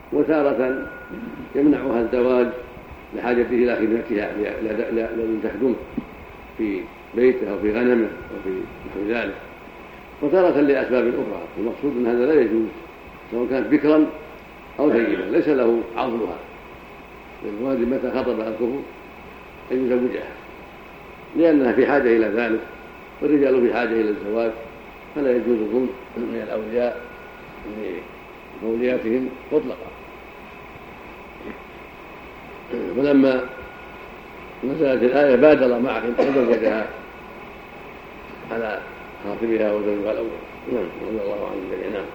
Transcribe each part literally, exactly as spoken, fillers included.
وتارة يمنعها الزواج لحاجته إلى خدمتها لأن تخدمه في بيته أو في غنمه أو في نحو ذلك، وتارة لأسباب أخرى. المقصود أن هذا لا يجوز سواء كانت بكرا أو ثيبا، ليس له عضلها، للواجب متى خطبها الكفر أن يزوجها لأنها في حاجة إلى ذلك، والرجال في حاجة إلى الزواج، فلا يجوز الظلم من الأولياء لأولياتهم مطلقا. ولما نزلت الآية بادر معهم وزوجها على خاطبها وزوجها الأول. نعم، رضي الله عنه الجميع. نعم.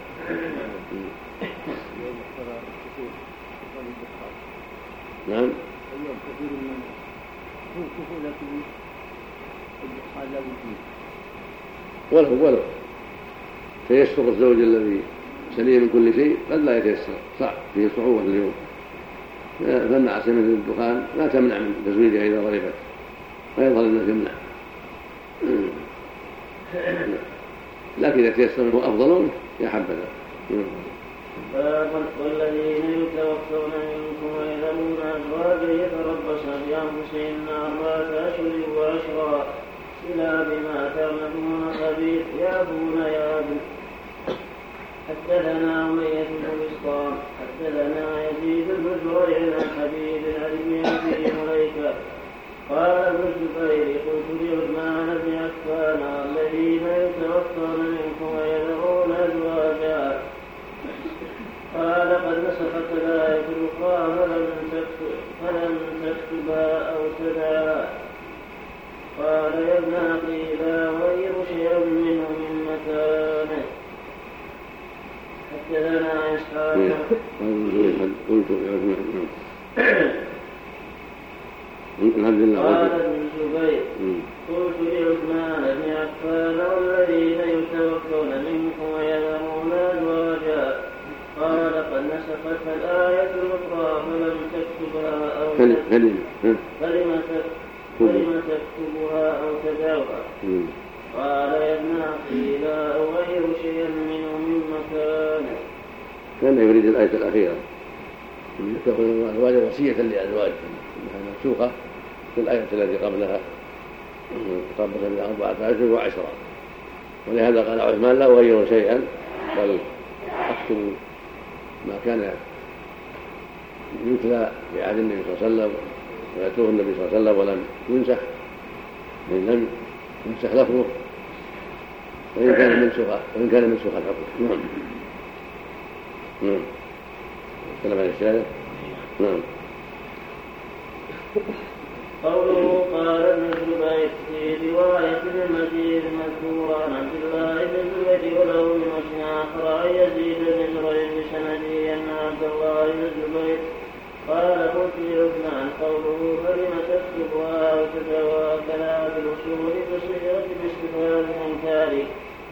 نعم. اليوم كثير من هو كفر لكن الدخان لا وجود ولو ولو تيسر الزوج الذي سليم من كل شيء قد لا يتيسر، صعب فيه صعوبة اليوم، فمنع سمة الدخان لا تمنع من تزويجها إذا غربت، ويظهر أنه يمنع، لكن إذا تيسر منه أفضل يا حبذا. والذين يتوفون منكم ويذرون أزواجا يتربصن بأنفسهن أربعة أشهر وعشرا إلى بما تعملون خبير. يا بني آدم حدثنا أمية بن بسطام حدثنا يزيد بن زريع عن حبيب عن ابن أبي مليكة قال ابن الزبير قلت لعثمان بن عفان الذين يتوفون منكم ويذرون أزواجا قال قد نسخت الآية الأخرى فلم تكتبها أو تدعها. قال يا ابن أخي لا أغير شيئا منه من مكانه. حدثنا إسحاق قلت قال ابن الزبير قلت لعثمان بن عفان والذين يتوفون منكم ويذرون أزواجا قال قد نسخت الآية الأخرى فلم تكتبها أو فلم تكتبها أو تدعها. قال يا ابن أخي لا أغير شيئا منه من مكانه. كان يريد الآية الأخيرة تكون الأزواج وصية لأزواجهم أنها منسوخة في الآية التي قبلها تربص بأربعة أشهر وعشرة، ولهذا قال عثمان لا أغير شيئا بل أكتب ما كان يتلى في عهد النبي صلى الله عليه وسلم ويتلوه النبي صلى الله عليه وسلم ولم ينسخ من لم ينسخ لفظه وإن كان منسوخا وإن كان منسوخا الحكم. نعم. نعم. كلام عن الشارع. نعم. قوله قال ابن الزبير في رواية المزيد مذكورا عن عبد الله بن الزبير وله من وجه آخر عن يزيد بن زريع بسنده أن عبد الله بن الزبير قال قلت لعثمان قوله فلم تكتبها أو تدعوها كلام الأصول بصيغة باستفهام إنكاري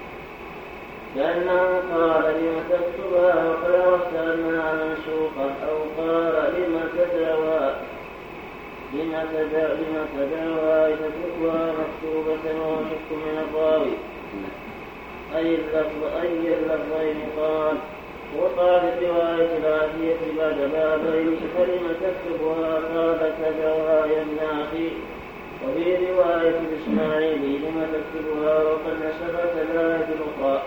لأنه قال لم تكتبها وقد عرفت أنها منسوخة أو قال لم تدعوها لما تدعوها لتتركها مكتوبة وشك من الراوي أي اللفظ أي اللفظين قال. وقال في رواية العافية بعد بابين فلم تكتبها قال تدعوها يا ابن أخي. وفي رواية الإسماعيلي لم تكتبها وقد نسخت الآية الأخرى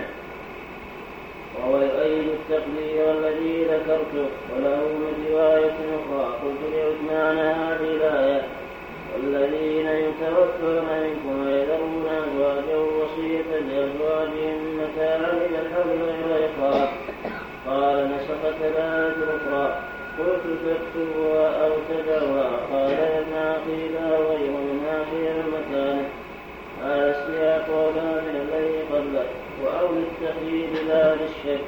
وهو يؤيد التقدير الذي ذكرته. وله من رواية أخرى قلت لعثمان هذه الآية والذين يتوفون منكم ويذرون أزواجا وصية لأزواجهم متاعا إلى الحول غير إخراج قال نسخت الآية الأخرى قلت تكتبها أو تدعوها قال يا ابن أخي لا غير منها شيئا مكانه. هذا السياق ولا من الذي قبله وأو للتخييل لا للشك.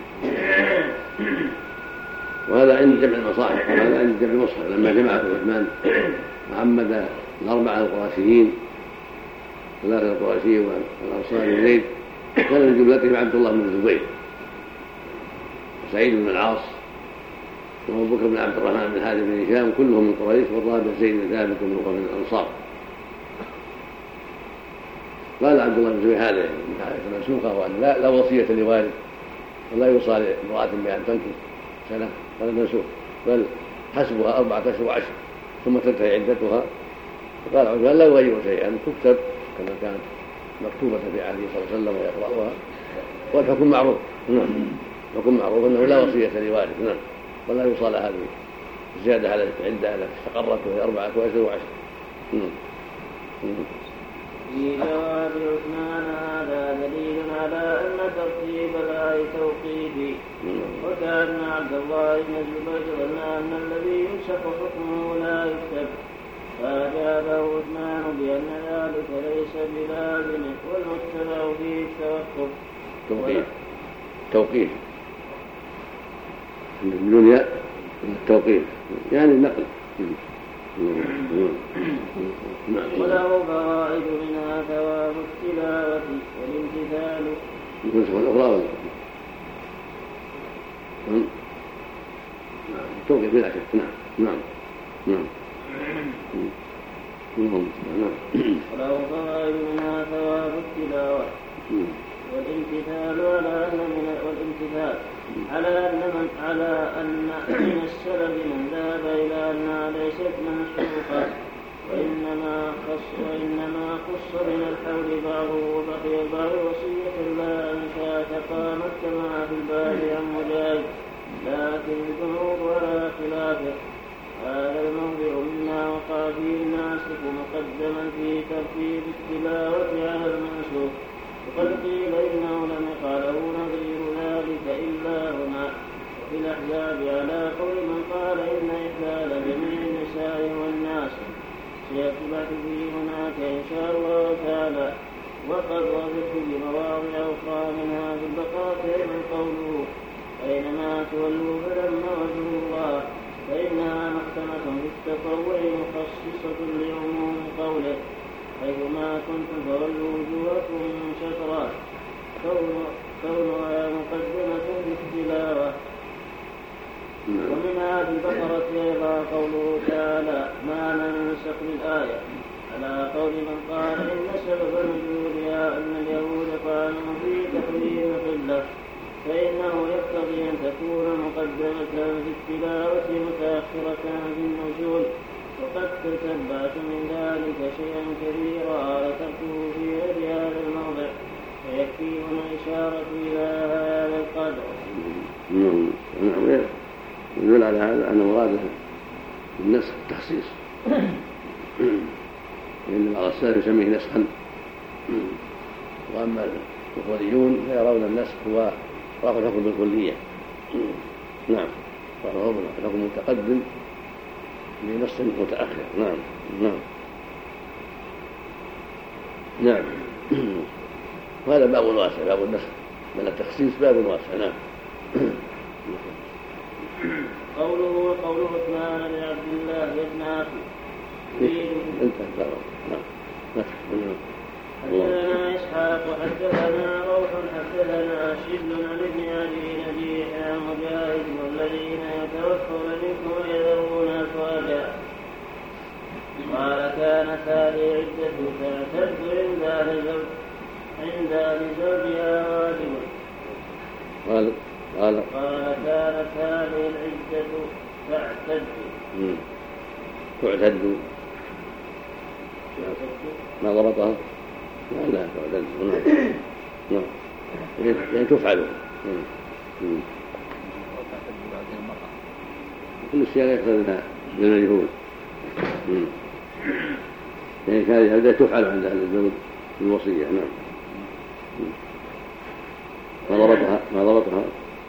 وهذا عند جمع المصاحف وهذا عند جمع المصحف لما جمع عثمان محمد الأربعة القرشيين ثلاثة القرشي والأنصاري زيد كان من جملتهم عبد الله بن الزبير وسعيد بن العاص وأبو بكر بن عبد الرحمن بن حارث بن هشام كلهم من قريش والرابع زيد بن ثابت من الأنصار. قال عبد الله بن الزبير هذا منسوخة وأن لا, لا وصية لوارث ولا يوصى لامرأة بأن تنكح سنة هذا منسوخ، بل حسبها أربعة أشهر وعشر ثم تنتهي عدتها. فقال عثمان لا يغير شيئا، تكتب كما كانت مكتوبة في عهده صلى الله عليه وسلم ويقرأها، والحكم معروف. نعم، الحكم معروف أنه لا وصية لوارث، نعم، ولا يوصى لها زيادة على العدة التي استقرت وهي أربعة أشهر وعشر. في جواب عثمان هذا دليل على أن ترتيب الآية توقيفي، وكان عبد الله بن الزبير ظن أن الذي ينسخ حكمه لا يكتب، فأجابه عثمان بأن ذلك ليس بلازم والمتبع فيه التوقف. توقيف توقيف بدون ياء التوقيف يعني النقل. وله فوائد منها ثواب التلاوة والامتثال. النسخة الأخرى ولا؟ نعم، توقيف بلا شك. نعم نعم نعم. وله فوائد منها ثواب التلاوة والامتثال على أن من والامتثال على أن من على أن من السلف من ذهب إلى أنها ليست منسوخة، وإنما خص وإنما خص من الحول بعضه وبقي بعض وصية لا أنشأت قامت كما في الباب عن مجاهد، لكن الجمهور على خلافه. هذا الموضع مما وقع فيه الناسخ مقدما في ترتيب التلاوة على المنسوخ، وقد قيل إنه لم يقع نظير ذلك إلا هنا. وفي الأحزاب على قول من قال إن إحلال جميع النساء والناس سيثبت فيه هناك إن شاء الله تعالى. وقد وجدت بمواضع أخرى منها في البقاء من قوله أينما تولوا فلما وجه الله، فإنها محكمة في التطوع مخصصة لعموم قوله حيثما كنتم فولوا وجوهكم شطرا، كونها مقدمة بالتلاوة. ومنها في البقرة أيضا قوله تعالى ما ننسخ بالآية، على قول من قال إن سبب نزولها أن اليهود قالوا في تحريم قلة، فإنه يقتضي أن تكون مقدمة في التلاوة متأخرة في النزول، وقد تتبعت من ذلك شيئا كبيرا وتركه في غير هذا الموضع، فيكفي هنا إشارة إلى هذا القدر. نعم، يدل على هذا أن مراده النسخ التخصيص، لأن بعض السلف يسميه نسخا، وأما الأصوليون فيرون النسخ هو رفع الحكم بالكلية. نعم، رفع الحكم متقدم بنص متأخر. نعم نعم نعم. وهذا باب واسع، باب النسخ من التخصيص باب واسع. نعم. قوله وقول عثمان لعبد الله بن عاصم انت نعم. حدثنا إسحاق حدثنا روح حدثنا شبل عن ابن أبي نجيح عن مجاهد والذين يتوفون منكم يذرون أزواجا، قال كانت هذه عدة تعتد عند أهل عند أهل زوجها واجب. قال قال قال كانت هذه العدة تعتد تعتد ما ضبطها؟ لا لا تعتد. نعم يعني تفعل. كل السياق يقتضي بالمجهول، يعني كان هذا تفعل عند أهل الزوج الوصية. نعم. ما ضبطها ما ضبطها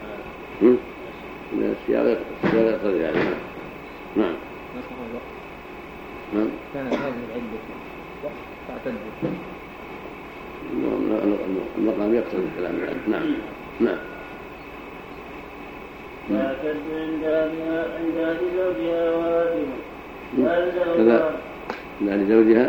من السياق يقتضي يعني. نعم نعم. كانت هذه العدة تعتد. المقام يقتضي الكلام. نعم نعم. تعتد عند أهل زوجها واجب. كذا عند زوجها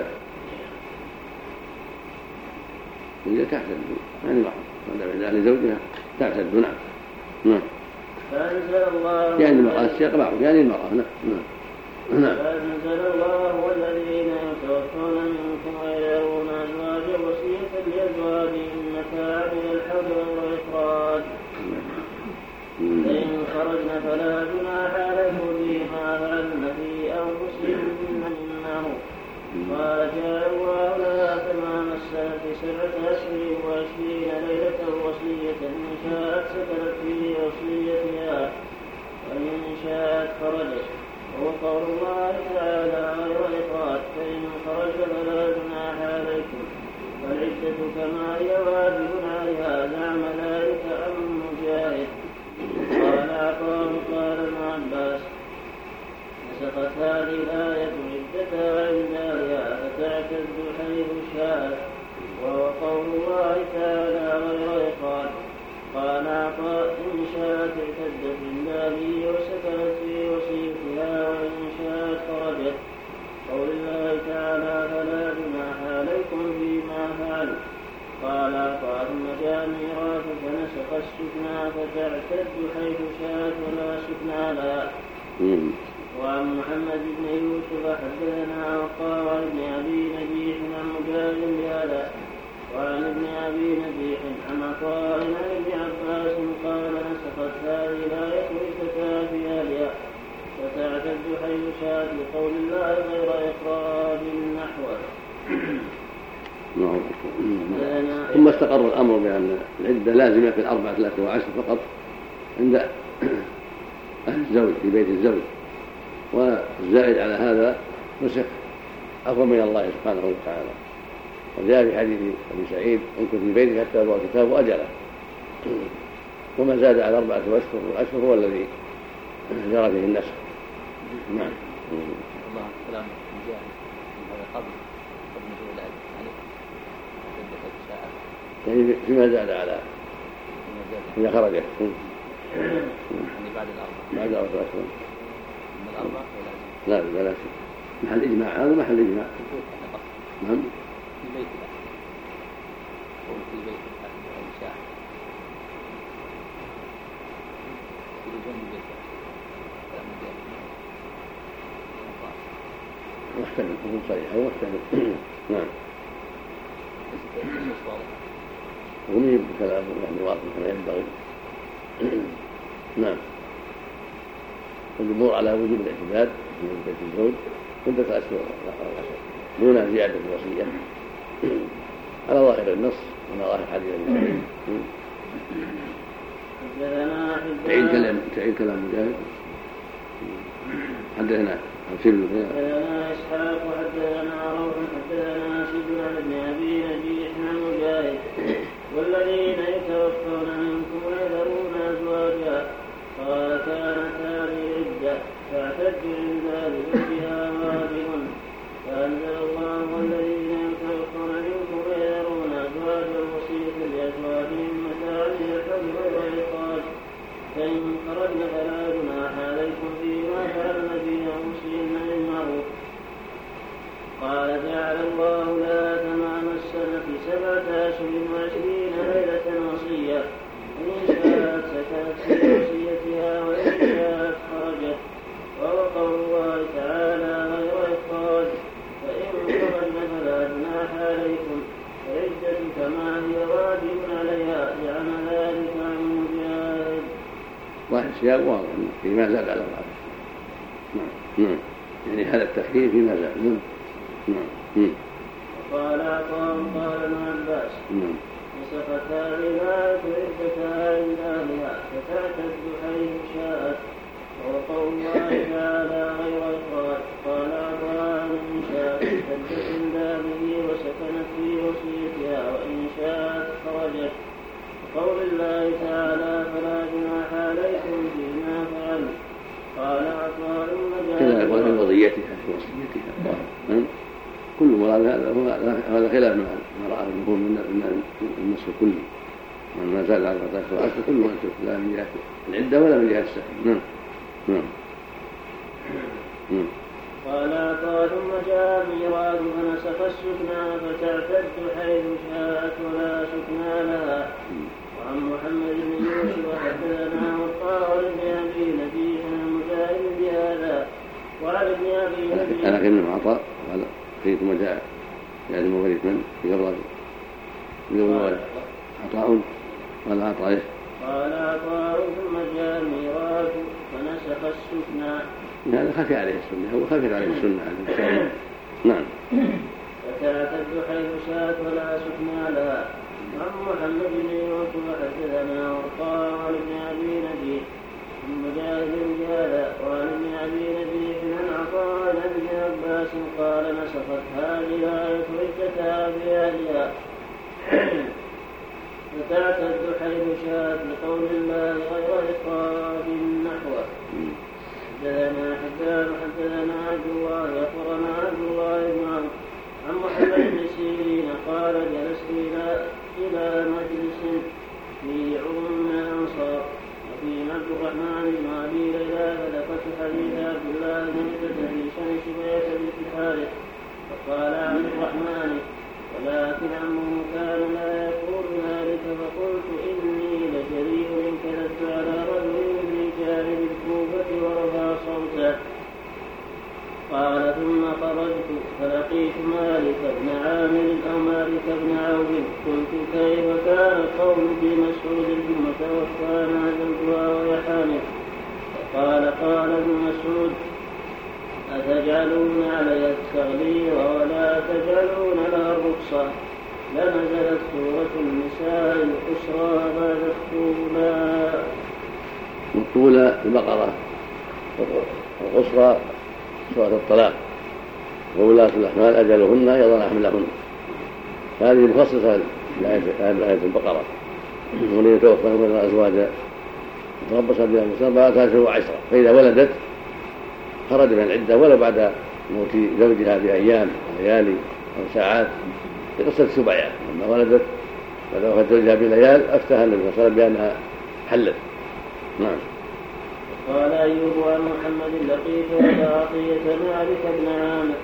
هي تعتد يعني واحد عند أهل زوجها تعتد. نعم نعم. فأنزل الله يعني المرأة السياق معروف يعني المرأة. نعم نعم. فأنزل الله والذين يتوفون منكم ويذرون أزواجا وصية لأزواجهم متاعا إلى الحول والإخراج، فإن خرجن فلا جناح عليكم فيما فعلن في أنفسهن من معروف. قال جاء الله لها تمام السنة سبعة أشهر وعشرين ليلة وصية إن شاءت سكنت في وصيتها وإن شاءت خرجت. وقول الله تعالى غير إخراج فإن خرج فلا جناح عليكم والعدة كما هي واجب عليها. زعم ذلك عن مجاهد. قال عطاء قال ابن عباس نسخت هذه الآية عدتها عند أهلها فتعتد حيث شاءت. وهو قول الله تعالى غير إخراج. قال عطاء إن شاءت اعتدت عند أهله وسكنت في وصيتها وإن شاءت خرجت. قول الله تعالى فلا جناح عليكم فيما فعلوا. قال عطاء ثم جاء ميراث فنسخ السكنى فتعتد حيث شاءت ولا سكنى لها. وعن محمد بن يوسف حدثنا وقال عن ابن أبي نجيح عن مجاهد بهذا وعن ابن أبي نجيح عن عطاء عن ابن عباس قال نسخت هذه الآية عدتها في أهلها فتعتد حيث شاءت لقول الله غير إخراج نحوه. ثم استقر الأمر بأن العدة لازمة في الأربعة ثلاثة وعشر فقط عند أهل الزوج في بيت الزوج، والزائد على هذا نسخ عفوا من الله سبحانه وتعالى. وجاء في حديث أبي سعيد انكم في بيته حتى يبلغ الكتاب أجله، وما زاد على أربعة أشهر والأشهر هو الذي جرى فيه النسخ. نعم. الله سلام مجاهد هذا قبل قبل نزول الآية يعني فيما زاد على إذا خرجت يعني بعد الأربعة بعد أربعة أشهر من الأربعة لا لا لا شيء محل إجماع. هذا محل إجماع. نعم في بيت الأهل أو في بيت الأهل أو شاعر في جنب بيت الأهل محتمل هو صحيح هو محتمل. نعم ومن كلام يعني واضح كما ينبغي. نعم. الجمهور على وجوب الاعتداد في بيت الزوج مدة أشهر دون زيادة الوصية على ظاهر النص وعلى ظاهر حديث ابن سعيد. تعيد كلام تعيد كلام مجاهد. حدثنا حدثنا إسحاق وحدثنا روح حدثنا سيد عن ابن أبي نجيح عن مجاهد والذين يتوفون منكم ويذرون أزواجا قال كانت هذه عدة فاعتد عند زوجها واجب. فأنزل الله والذين يتوفون منكم ويذرون أزواجا وصية لأزواجهم متاعا إلى الحول والإخراج. فإن خرجن فلا جناح عليكم فيما فعلن في أنفسهن من معروف. قال جعل الله لها تمام السنة سبعة أشهر وعشرين ليلة وصية إن شاءت سكنت في وصيتها وإن شاءت خرجت. وهو قول الله تعالى غير إخراج فإن خرجن فلا جناح عليكم فعدة كما هي واجب عليها. جعل ذلك عن مجاهد. والسياق واضح فيما زاد على بعض. نعم نعم يعني هذا التخفيف فيما زاد. نعم نعم. وقال عطاء قال ابن عباس نعم نسخت هذه الآية عدتها عند أهلها فتعتد حيث شاءت. وقول الله تعالى غير إخراج. قال عطاء إن شاءت اعتدت عند أهله وسكنت في وصيتها وإن شاءت خرجت. قول الله تعالى فلا جناح عليكم فيما فعلوا. قال عطاء كذا يقول في وصيتها في وصيتها. كل مراد هذا هذا خلاف ما رأى الجمهور من النص الكلي ما زال على أربعة عشر وعشرة كله لا من جهة العدة ولا من جهة السكن. نعم نعم نعم. قال عطاء ثم جاء ميراث فنسخ السكنى فتعتد حيث شاءت ولا سكنى لها. وعن محمد بن يوسف حدثنا وقال ابن أبي نجيح عن مجاهد بهذا وعن ابن أبي نجيح أنا كلمة عطاء هذا في ثم جاء يعني مغرب من في قبل من عطاء قال عطاء قال عطاء ثم جاء الميراث فنسخ السكنى. هذا خفي عليه السنة، هو خفت عليه السنة عليه. نعم. فتعتد حيث شاءت ولا سكنى لها. عن محمد بن يوسف حدثنا وقال ابن ابي نجيح عن مجاهد بهذا وعن ابن ابي نجيح عن عطاء عن ابن عباس قال نسخت هذه الآية عدتها بأهلها. فتعتد حيث شاءت لقول الله غير إخراج نحوه. حدثنا حدثنا حدثنا عبد الله أخبرنا عبد الله بن عمرو عن محمد بن سيرين قال جلست إلى إلى مجلس فيه عمر من الأنصار وفيه عبد الرحمن بن أبي ليلى فذكرت حديث عبد الله بن في شأن شبية بنت الحارث فقال عبد الرحمن ولكن عمه كان لا يقول ذلك فقلت إني لجريء إن كذبت على رجل في جانب الكوفة ورفع صوته. قال ثم خرجت فلقيت مالك بن عامر أو مالك بن عوف قلت كيف كان القول بمسعود ثم توفانا زوجها وهي حامل. فقال قال ابن مسعود أتجعلون عليها التغليظ ولا تجعلون لها الرخصة. لنزلت سورة النساء الأسرى بعد الطولى. الطولى البقرة الأسرى سورة الطلاق وولاة الأحمال أجلهن يضعن حملهن. هذه مخصصة لآية البقرة ومن يتوفى من الأزواج تربص بها أربعة أشهر وعشرة فإذا ولدت خرج من العدة ولو بعد موت زوجها بأيام وليالي أو ساعات بقصة السبعية لما ولدت بعد وفاة زوجها بليال أفتاها النبي صلى الله عليه وسلم بأنها حلت. نعم. قال أيوب عن محمد لقيت أبا عطية مالك بن عامر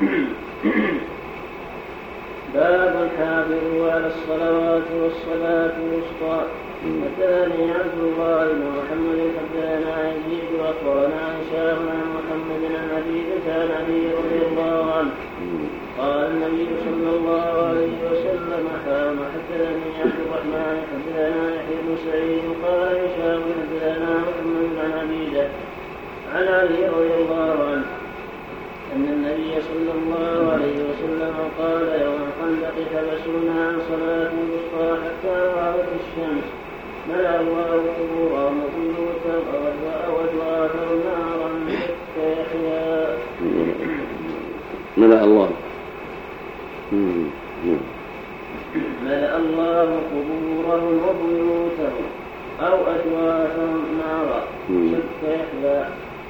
باب حافظوا على الصلوات والصلاة الوسطى. حدثني عبد الله بن محمد حدثنا يزيد وأخبرنا هشام عن محمد عن عبيدة عن أبي رضي الله عنه قال النبي صلى الله عليه وسلم حام. حدثني عبد الرحمن حدثنا يحيى بن سعيد قال هشام حدثنا محمد عن عبيدة عن علي رضي الله عنه أن النبي صلى الله عليه وسلم قال يوم الخندق حبسونا عن صلاة الوسطى حتى غابت الشمس ملأ الله قبورهم وبيوتهم وأدواتهم نارا حتى يحيى. ملأ الله ملأ الله قبورهم وبيوتهم أو أدواتهم نارا حتى يحيى.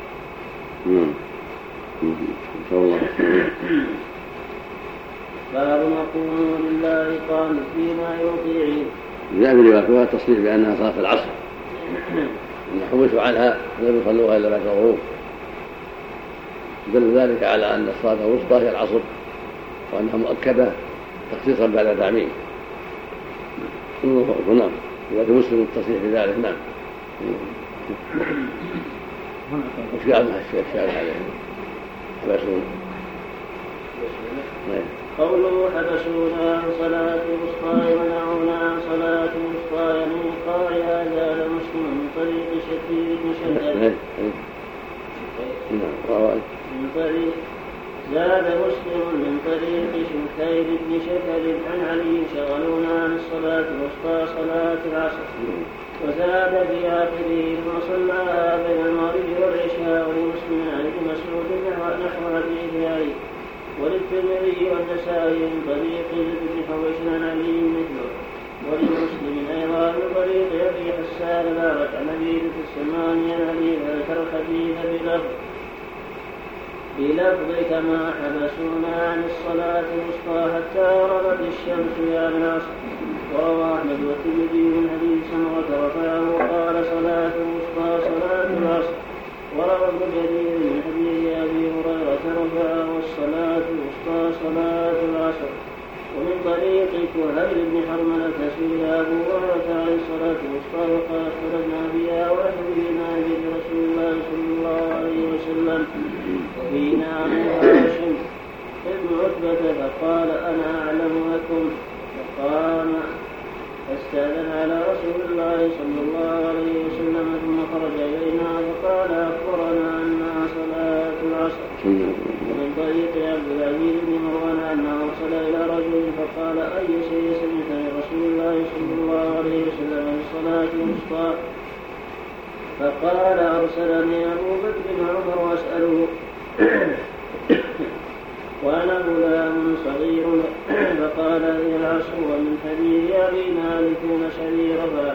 باب نقوم لله قال فيما يطيعين. جاء في رواية التصريح بأنها صلاة العصر إن حبسوا عنها لم يصلوها إلا بعد الغروب دل ذلك على أن الصلاة الوسطى هي العصر وأنها مؤكدة تخصيصا بعد تعميم. نعم رواية مسلم التصريح بذلك. نعم. وش قال الشارع عليه حبسونا قوله حبسونا عن صلاة الوسطى ومنعونا عن صلاة الوسطى يعني قال زاد مسلم من طريق شتير بن شداد من طريق زاد مسلم من طريق شتير بن شداد عن علي شغلونا عن الصلاة الوسطى صلاة العصر وزاد في آخره ثم صلى بين المغرب والعشاء ولمسلم عن ابن مسعود نحو حديث علي وللترمذي والنسائي من طريق ابن حويش عن علي مثله ولمسلم أيضا من طريق أبي حسان الأعرج عن أبي السماني عن علي فذكر الحديث بلفظ بلفظ كما حبسونا عن الصلاة الوسطى حتى غربت الشمس يا ابن العصر. وروى أحمد والترمذي من حديث سمرة ورفعه وقال صلاة الوسطى صلاة العصر. وروى ابن جرير من حديث أبي هريرة رفعه والصلاة الوسطى صلاة العصر. ومن طريق كهيل بن حرملة سئل أبو هريرة عن الصلاة الوسطى وقال اختلفنا بها ونحن بنا بيد رسول الله صلى الله عليه وسلم وفينا هاشم ابن عتبة فقال أنا أعلم لكم فقام فاستأذن على رسول الله صلى الله عليه وسلم ثم خرج إلينا فقال أخبرنا أنها صلاة العصر. ومن طريق عبد العزيز بن مروان أنه أرسل إلى رجل فقال أي شيء سمعت من رسول الله صلى الله عليه وسلم في الصلاة الوسطى؟ فقال أرسلني أبو بكر وعمر وأسأله وأنا غلام صغير. فقال هي العصر ومن حديث أبي مالك شريرها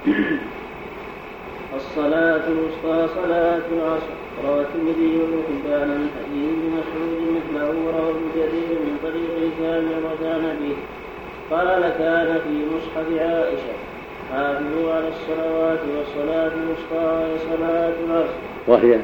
الصلاة الوسطى صلاة العصر. روى الترمذي وابن حبان من حديث ابن مسعود مثله. روى ابن جرير من طريق هشام وكان به قال كان في مصحف عائشة حافظوا على الصلوات والصلاة الوسطى وصلاة العصر وهي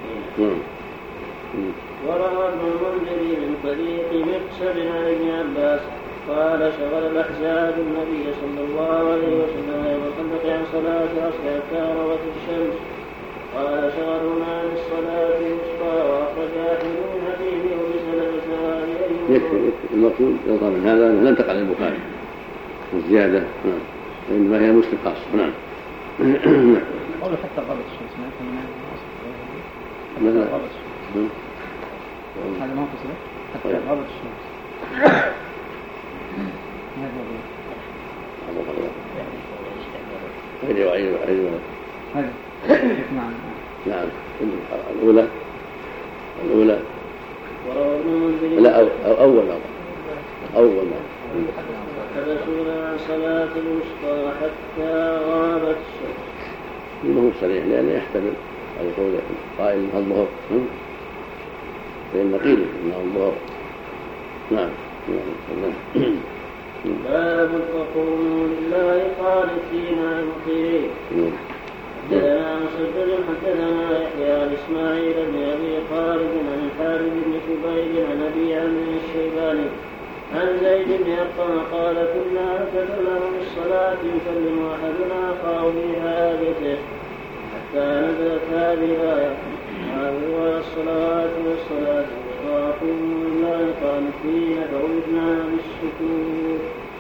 وروى ابن المنذر من طريق مقسم عن ابن عباس قال شغل الأحزاب النبي صلى الله عليه وسلم يوم الخندق عن صلاة العصر حتى روت الشمس. قال شغلنا عن الصلاة الوسطى. وأخرج أحمد من حديثه بسند سائر. يكفي المقصود يظهر من هذا أنه لم تقع البخاري الزيادة نعم إنما هي مسلم خاص. نعم. قوله حتى غابت الشمس ما يكون منها ماذا؟ غابت الشمس هذا ما هو قصده حتى غابت الشمس. أيوة أيوة أيوة هذا نعم الأولى الأولى لا أو أول أول حدثنا عن صلاة الوسطى حتى غابت الشمس. إنه صريح لأنه يحتمل على قول قائل إنها الظهر فإن قيل إنها الظهر. نعم نعم. باب وقوموا لله قانتين مطيعين. حدثنا مسدد حدثنا يحيى عن اسماعيل بن ابي خالد عن الحارث بن شبيب عن ابي عمرو الشيباني عن زيد بن ارقم قال كنا نتكلم بالصلاه يكلم احدنا اخاه في حاجته حتى نزلت هذه الايه حافظوا على الصلوات والصلاه وقوموا لله قانتين فوجنا بالسكوت.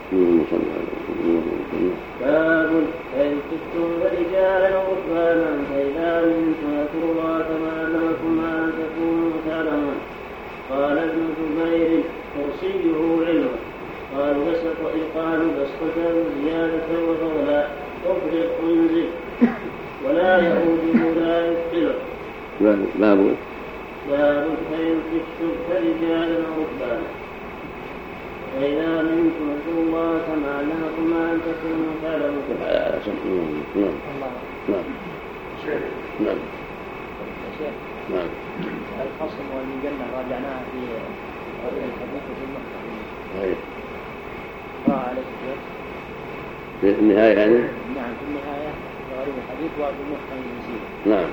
باب فإن كنتم رجالا وركبانا فإذا منتم فاذكروا الله كما علمكم ما تكونوا تعلمون. قال ابن جبير كرسيه علم. قالوا قالوا بسطة زيادة وفضلا أفرق انزل ولا يؤوده لا يثقله. باب باب فإن كنتم فرجالا وركبانا فإذا منكم فاذكروا الله كما علمكم ما تكونوا تعلمون. نعم نعم نعم نعم. الخصم والمجنة راجعناها في الحديث في المحكمة. قرأ عليه الشيخ في النهاية يعني. نعم في النهاية غريب الحديث وفي المحكم المسير. نعم.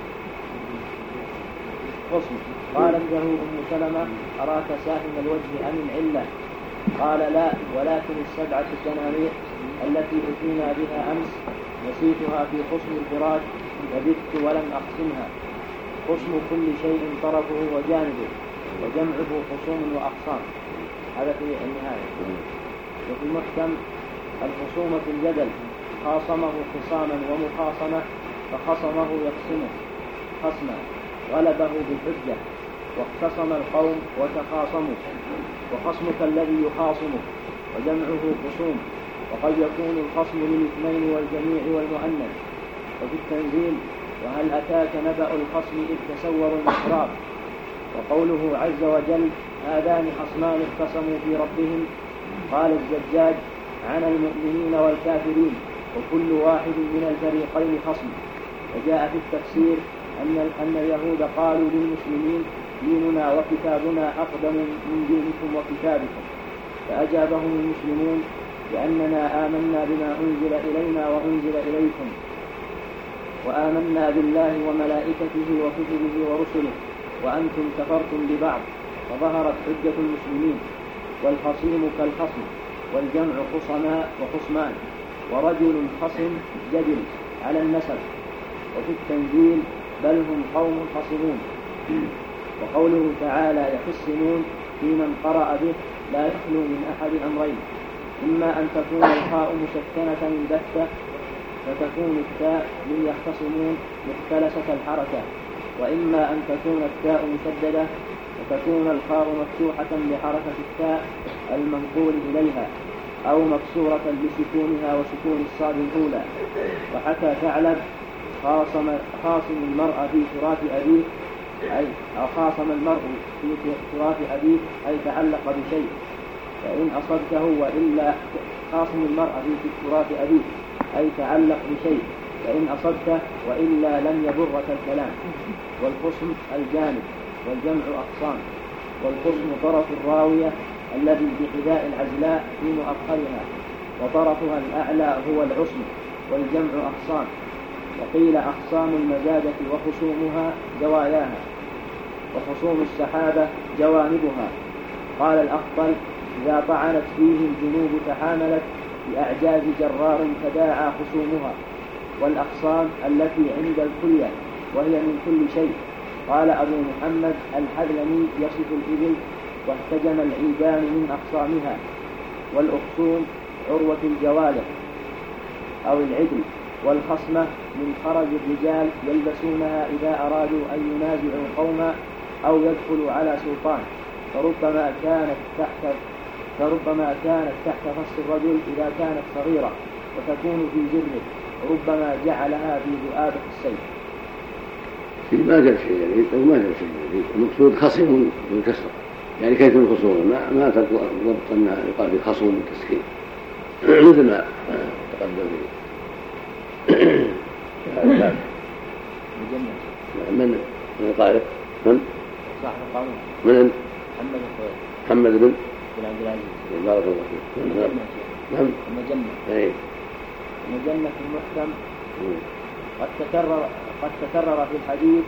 خصم قالت له أم سلمة أراك ساهم الوجه أم العلة؟ قال لا ولكن السبعة الدنانير التي أتينا بها أمس نسيتها في خصم الفراش وبت ولم أقسمها. خصم كل شيء طرفه وجانبه وجمعه خصوم وأقسام. هذا في النهاية. وفي المحكم الخصومة الجدل خاصمه خصاما ومخاصمة فخصمه يقسمه خصما غلبه بالحجة واختصم القوم وتخاصموا. وخصمك الذي يخاصمه وجمعه خصوم. وقد يكون الخصم للاثنين والجميع والمؤنث. وفي التنزيل وهل أتاك نبأ الخصم إذ تسوروا المحراب. وقوله عز وجل هذان خصمان اختصموا في ربهم. قال الزجاج عن المؤمنين والكافرين وكل واحد من الفريقين خصم. وجاء في التفسير أن أن اليهود قالوا للمسلمين ديننا وكتابنا أقدم من دينكم وكتابكم. فأجابهم المسلمون بأننا آمنا بما أنزل إلينا وأنزل إليكم وآمنا بالله وملائكته وكتبه ورسله وأنتم كفرتم ببعض. فظهرت حجة المسلمين. والخصيم كالخصم والجمع خصماء وخصمان. ورجل خصم جدل على النسب. وفي التنزيل بل هم قوم خصمون. وقوله تعالى يخصمون في من قرأ به لا يخلو من أحد أمرين. إما أن تكون الخاء مسكنة بتة فتكون التاء من يختصمون مختلسة الحركة، وإما أن تكون التاء مشددة فتكون الخاء مفتوحة لحركة التاء المنقول إليها أو مكسورة لسكونها وسكون الصاد الأولى. وحكى ثعلب خاصم, خاصم المرء في تراث أبيه أي خاصم المرء في تراث أبيه أي تعلق بشيء فإن أصبته وإلا خاصم المرء في تراث أبيه أي تعلق بشيء فإن أصبته وإلا لم يضرك الكلام. والخصم الجانب والجمع أقسام، والخصم طرف الراوية الذي بحذاء العزلاء في مؤخرها وطرفها الأعلى هو العصم، والجمع أقسام. وقيل أقسام المزادة وخصومها زواياها، وخصوم السحابة جوانبها. قال الأخطل إذا طعنت فيه الجنوب تحاملت بأعجاز جرار تداعى خصومها. والأقسام التي عند الكلية وهي من كل شيء. قال أبو محمد الحذلمي يصف الإبل واحتجم العيدان من أقسامها. والأخصوم عروة الجوالح أو العدل. والخصمة من خرج الرجال يلبسونها إذا أرادوا أن ينازعوا قوما أو يدخلوا على سلطان، فربما كانت تحت فربما كانت تحت فص الرجل إذا كانت صغيرة وتكون في جره، ربما جعلها في ذؤابة السيف. ما جاء شيء جديد أو ما جاء شيء جديد. المقصود خصم بالكسر، يعني كيف الخصوم ما ما ضبط أنها يقال في خصم بالتسكين مثل ما تقدم في من من القارئ من صاحب القانون من محمد محمد بن بن عبد العزيز بارك الله فيك. نعم المجنة أي المجنة في المحكم قد تكرر قد تكرر في الحديث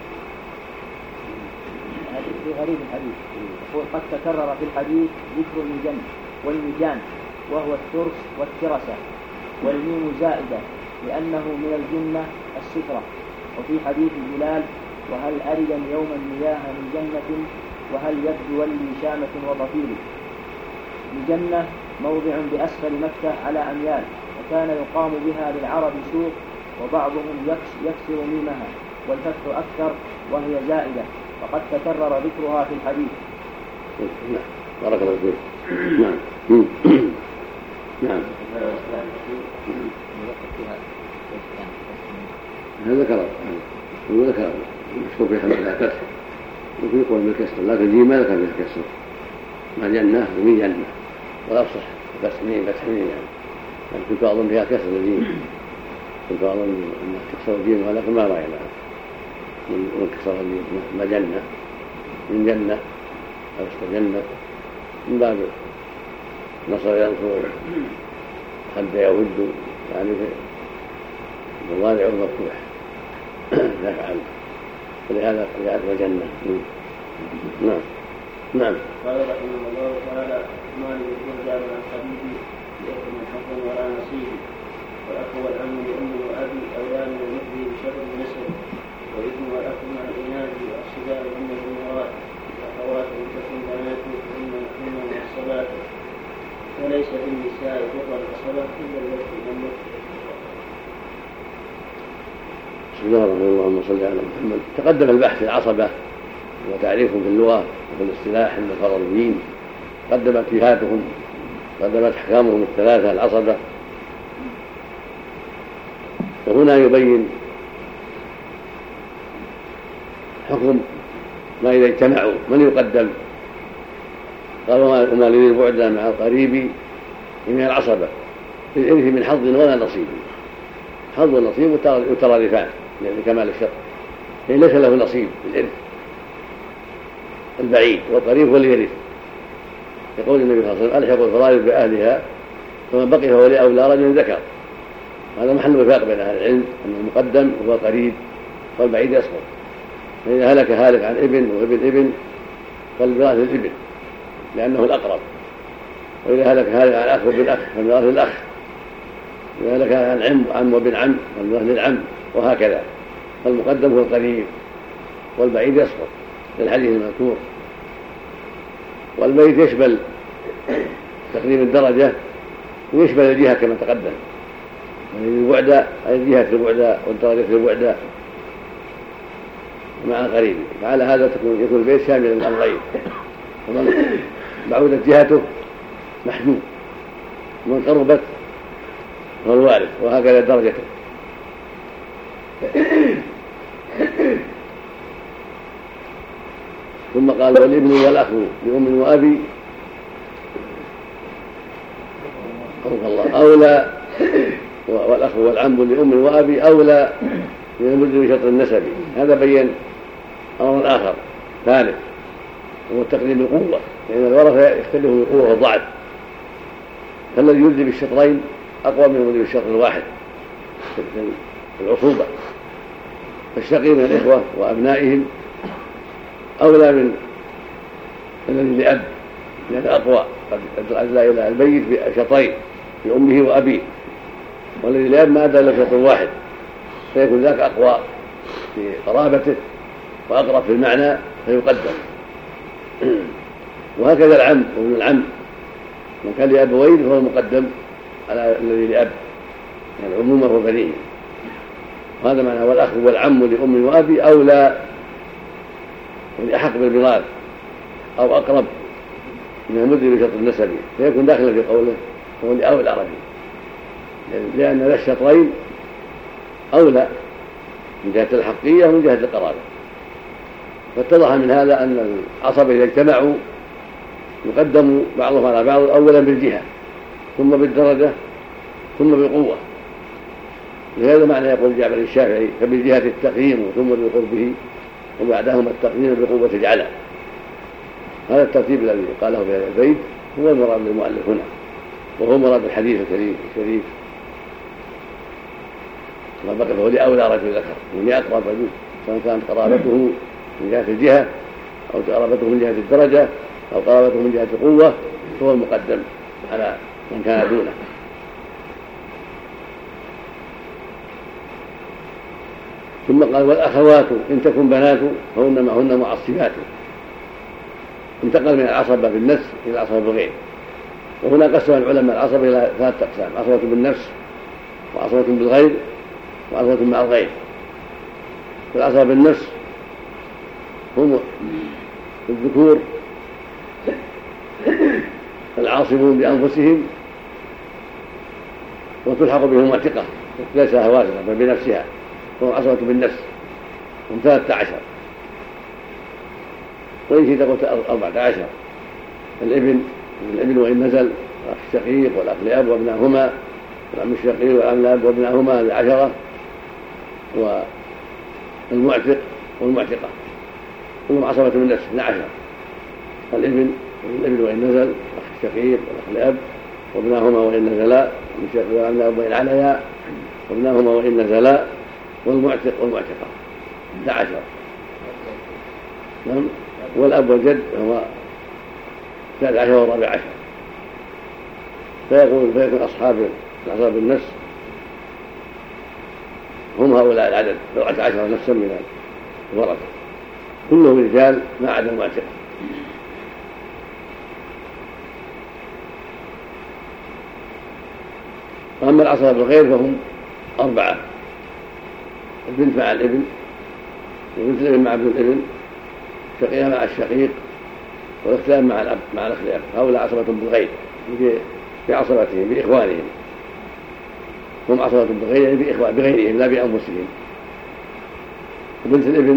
في غريب الحديث يقول قد تكرر في الحديث ذكر المجن والمجان وهو الترس والترسة، والميم زائدة لأنه من الجنة السترة. وفي حديث بلال وهل أردا يوما مياه من جنة وهل يبدو لي شامة وضفير. الجنة موضع بأسفل مكة على أميال، وكان يقام بها للعرب سوق، وبعضهم يكسر ميمها والفتح أكثر وهي زائدة، وقد تكرر ذكرها في الحديث. نعم بارك الله فيك. نعم نعم هذا ذكر هو ذكر مشهور في حمد الفتح وفي يقول بالكسر، لكن جيم ما ذكر بالكسر ما جنة ومن جنة والأفصح بسمين فتحين يعني. يعني كنت أظن فيها كسر الجيم، كنت أظن أنها تكسر الجيم ولكن ما رأينا من كسر الجيم مجنة من جنة أو استجنة من باب نصر ينصر خد يود يعني في الوالع المفتوح يفعل، ولهذا جاءت وجنة. نعم نعم. قال رحمه الله تعالى ما يكون جاب عن حبيبي بأخذ من حق ولا نصيب، والأخ والعم لأم وأبي أولاد من المهدي بشر النسب، وابن والأخ مع الإناث والصباء من المراد والأخوات تكن بنات ثم ثم الصلاة، وليس في النساء فقر الصلاة إلا التي لم يكن. بسم الله الرحمن الرحيم. اللهم صل على محمد. تقدم البحث العصبة وتعريفهم في اللغة وفي الاصطلاح عند الفرضيين، قدمت جهاتهم قدمت أحكامهم الثلاثة العصبة، وهنا يبين حكم ما إذا اجتمعوا من يقدم. قال وما لذي البعد مع القريب من العصبة في الإرث من حظ ولا نصيب. حظ ونصيب مترادفان لكمال الشرط، يعني ليس له نصيب في الإرث البعيد والقريب هو اللي يرث. يقول النبي صلى الله عليه وسلم ألحق الفرائض بأهلها فمن بقي فهو لأولى رجل ذكر. هذا محل وفاق بين أهل العلم أن المقدم هو قريب والبعيد يسقط. فإذا هلك هالك عن ابن وابن ابن فالميراث الابن لأنه الأقرب، وإذا هلك هالك عن أخ وابن أخ فالميراث الأخ، إذا هلك عن عم وعم وابن عم فالميراث للعم، وهكذا. فالمقدم هو القريب والبعيد يسقط للحديث المذكور. والميت يشمل تقديم الدرجة ويشمل الجهة كما تقدم، البعد الجهة البعد والدرجة البعد مع القريب، فعلى هذا يكون البيت شاملا للغير، ومن بعدت جهته محجوب، ومن قربت هو الوارث، وهكذا درجته. ثم قال والابن والأخ لأم وأبي الله أولى، والأخ والعم لأم وأبي أولى من المدرك بشطر النسب. هذا بين أمر آخر ثالث هو التقديم بالقوة، لأن الورثة يختلف بالقوة والضعف، فالذي يلزم بالشطرين أقوى من المدرك بالشطر الواحد في العصوبة، فالشقي من الإخوة وأبنائهم أولى من الذي لأب، لأن أقوى قد أدلى إلى البيت بشطرين لأمه وأبيه، والذي لأب ما أدلى إلى شطر واحد، فيكون ذاك أقوى في قرابته وأقرب في المعنى فيقدم. وهكذا العم وابن العم من كان لأبوين فهو مقدم على الذي لأب، يعني العمومة وبنيه. وهذا معنى والأخ والعم لأم وأبي أولى، يعني أحق بالميراث أو أقرب من المدرك بشطر النسب، فيكون داخلا في قوله هو لأولى رجل، لأن ذا الشطرين أولى من جهة الحقية ومن جهة القرابة. فاتضح من هذا أن العصبة إذا اجتمعوا يقدم بعضهم على بعض أولا بالجهة ثم بالدرجة ثم بالقوة، لهذا معنى يقول جابر الشافعي فبالجهة التقييم ثم بقربه وبعدهما التقديم بقوة جعله. هذا الترتيب الذي قاله في هذا البيت هو المراد للمؤلف هنا، وهو مراد الحديث الكريم الشريف. ما بقي فهو لأولى رجل ذكر، من أقرب رجل، سواء كانت قرابته من جهة الجهة أو قرابته من جهة الدرجة أو قرابته من جهة القوة، فهو المقدم على من كان دونه. ثم قال والأخوات إن تكن بنات فهن معهن معصبات. انتقل من العصبة بالنفس إلى العصبة بالغير، وهنا قسم العلماء العصبة إلى ثلاثة أقسام: عصبة بالنفس وعصبة بالغير وعصبة مع الغير. والعصبة بالنفس هم الذكور العاصبون بأنفسهم وتلحق بهم معتقة ليس هواسة بل بنفسها، وهو عصبة بالنفس هم ثلاثة عشر، وإن تقول أربعة عشر: الابن الابن وإن نزل، والأخ الشقيق والأخ لأب وابناهما، والعم الشقيق والعم لأب وابناهما العشرة، والمعتق والمعتقة هم عصبة بالنفس اثنا عشر: الابن الابن وإن نزل، والأخ الشقيق والأخ لأب وابناهما وإن نزلا، والعم لأب وإن عليا وابناهما وإن نزلا، والمعتق والمعتقة اثنا عشر. نعم. والأب والجد هو الثالث عشر والرابع عشر. فيقول فيكون أصحاب العصبة بالنفس هم هؤلاء العدد بضعة عشر نفسا من الورثة، كلهم رجال ما عدا المعتقة. وأما العصبة بالغير فهم أربعة: البنت مع الابن، وبنت الابن مع ابن الابن، الشقيقة مع الشقيق، والاختلاف مع الأب مع الأخ الأب. هؤلاء عصبة بالغير بعصبتهم بإخوانهم، هم عصبة بالغير بغيرهم لا بأنفسهم. وبنت الابن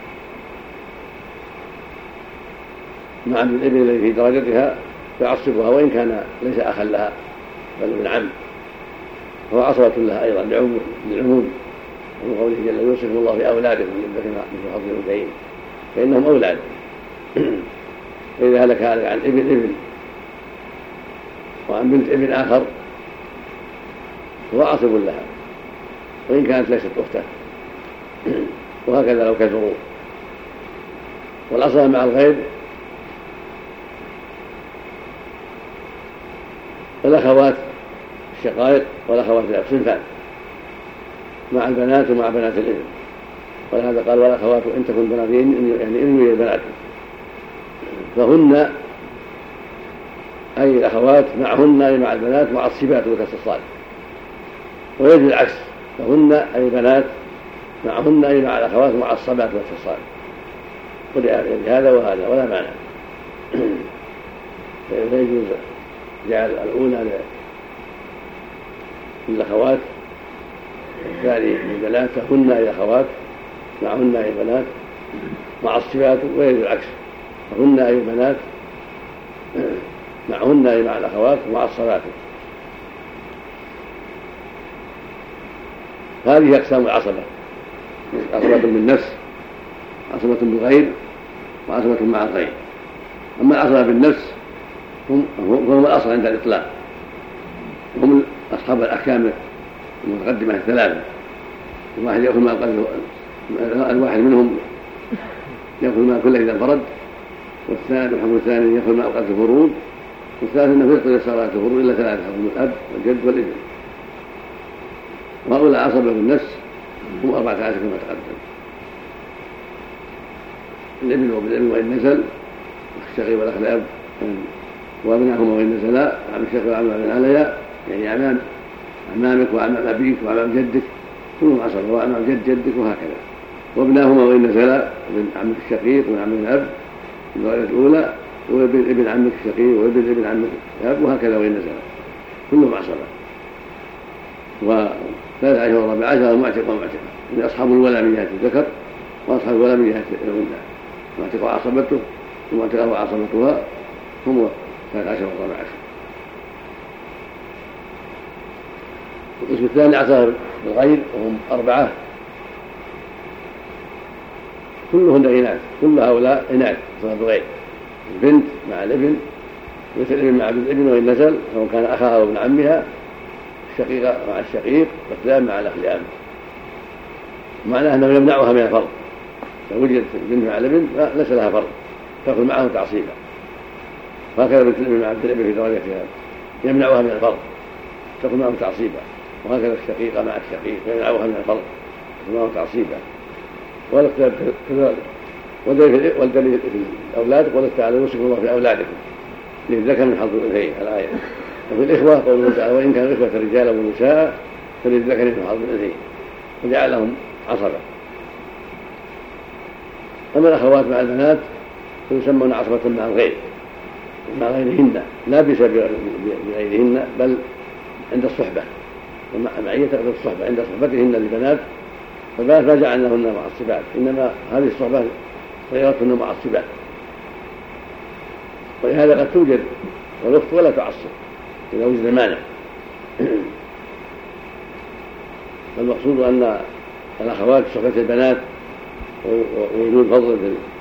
مع ابن الابن الذي في درجتها يعصبها وإن كان ليس أخا لها بل ابن عم، هو عصبة لها أيضا للعموم، ومن قوله جل يوصف الله في أولادكم للذكر مثل حظ الأنثيين، فإنهم أولاد. فإذا هلك هلك عن ابن ابن وعن بنت ابن آخر هو عاصب لها وإن كانت ليست أخته، وهكذا لو كثروا. والعصبة مع الغير الأخوات الشقائق والأخوات الأب صنفان، مع البنات ومع بنات الابن. ولهذا قال والأخوات إن تكن بنات يعني إن البنات فهن أي الأخوات معهن أي مع البنات معصبات بكسر الصاد، ويجوز العكس، فهن أي بنات معهن أي مع الأخوات معصبات بكسر الصاد، ولهذا وهذا ولا مانع. فيجوز جعل الأولى للأخوات الثاني للبنات، فهن أي الأخوات معهن أي بنات معصبات، ويجوز العكس، فهن أي بنات معهن أي مع الأخوات معصبات. هذه أقسام العصبة: عصبة بالنفس، عصبة بالغير، وعصبة مع الغير. أما العصبة بالنفس هم هم الأصل عند الإطلاق، هم أصحاب الأحكام المتقدمة الثلاثة. الواحد يأخذ ما قال الواحد منهم يأخذ ما كله إذا انفرد، والثاني الحكم الثاني يأخذ ما أوقات الفروض، والثالث أنه يبطل صلاة الفروض إلا ثلاثة: هم الأب والجد والابن. وهؤلاء عصبة بالنفس هم أربعة عشر كما تقدم: الابن وبالابن وإن نزل، الشقي والأخ الأب وابناهما وإن نزلا، عم الشقي وعم ابن عليا، يعني أمام أمامك وأمام أبيك وأمام جدك كلهم عصبة، وأمام جد جدك وهكذا. وابناهما وإن نزلا، ابن عمك الشقيق وابن عم الأب في الدرجة الأولى، وابن ابن عمك الشقيق وابن ابن عمك الأب وهكذا وإن نزلا كلهم عصبة. وثالث عشر ورابع عشر المعتق ومعتقة، من أصحاب الولا من جهة الذكر وأصحاب الولا من جهة الأنثى، المعتق وعصبته والمعتقة وعصبتها هم ثالث عشر ورابع عشر. القسم الثاني عصبة بالغير، وهم أربعة كلهن إناث، كل هؤلاء إناث عصبة بالغير: البنت مع الابن، مثل الابن مع ابن الابن وإن نزل، سواء كان أخاها وابن عمها، الشقيقة مع الشقيق، والثاني مع الأخ الأب. معناه أنه يمنعها من الفرض، لو وجدت البنت مع الابن ليس لها فرض، تأخذ معه تعصيبا. وهكذا بنت الابن مع عبد الابن في درجتها يمنعها من الفرض، تأخذ معه تعصيبا. وهكذا الشقيقة مع الشقيق يمنعها من الفرض، تأخذ معه تعصيبا. والاختلاف كذلك. والدليل في الأولاد قوله تعالى: يوصيكم الله في أولادكم للذكر من حظ الأنثيين، الآية. وفي الإخوة قوله تعالى: وإن كانوا إخوة رجالا ونساء فللذكر من حظ الأنثيين، وجعلهم عصبة. أما الأخوات مع البنات فيسمون عصبة مع الغير، مع غيرهن، لا بسبب غيرهن بل عند الصحبة، والمعية تقدر الصحبة عند صحبتهن للبنات. فالبنات ما جعلناهن معصبات، إنما هذه الصحبة غيرتهن معصبات. ولهذا قد توجد والأخت ولا تعصب إذا وجد المانع. فالمقصود أن الأخوات صحبة البنات ووجود فضل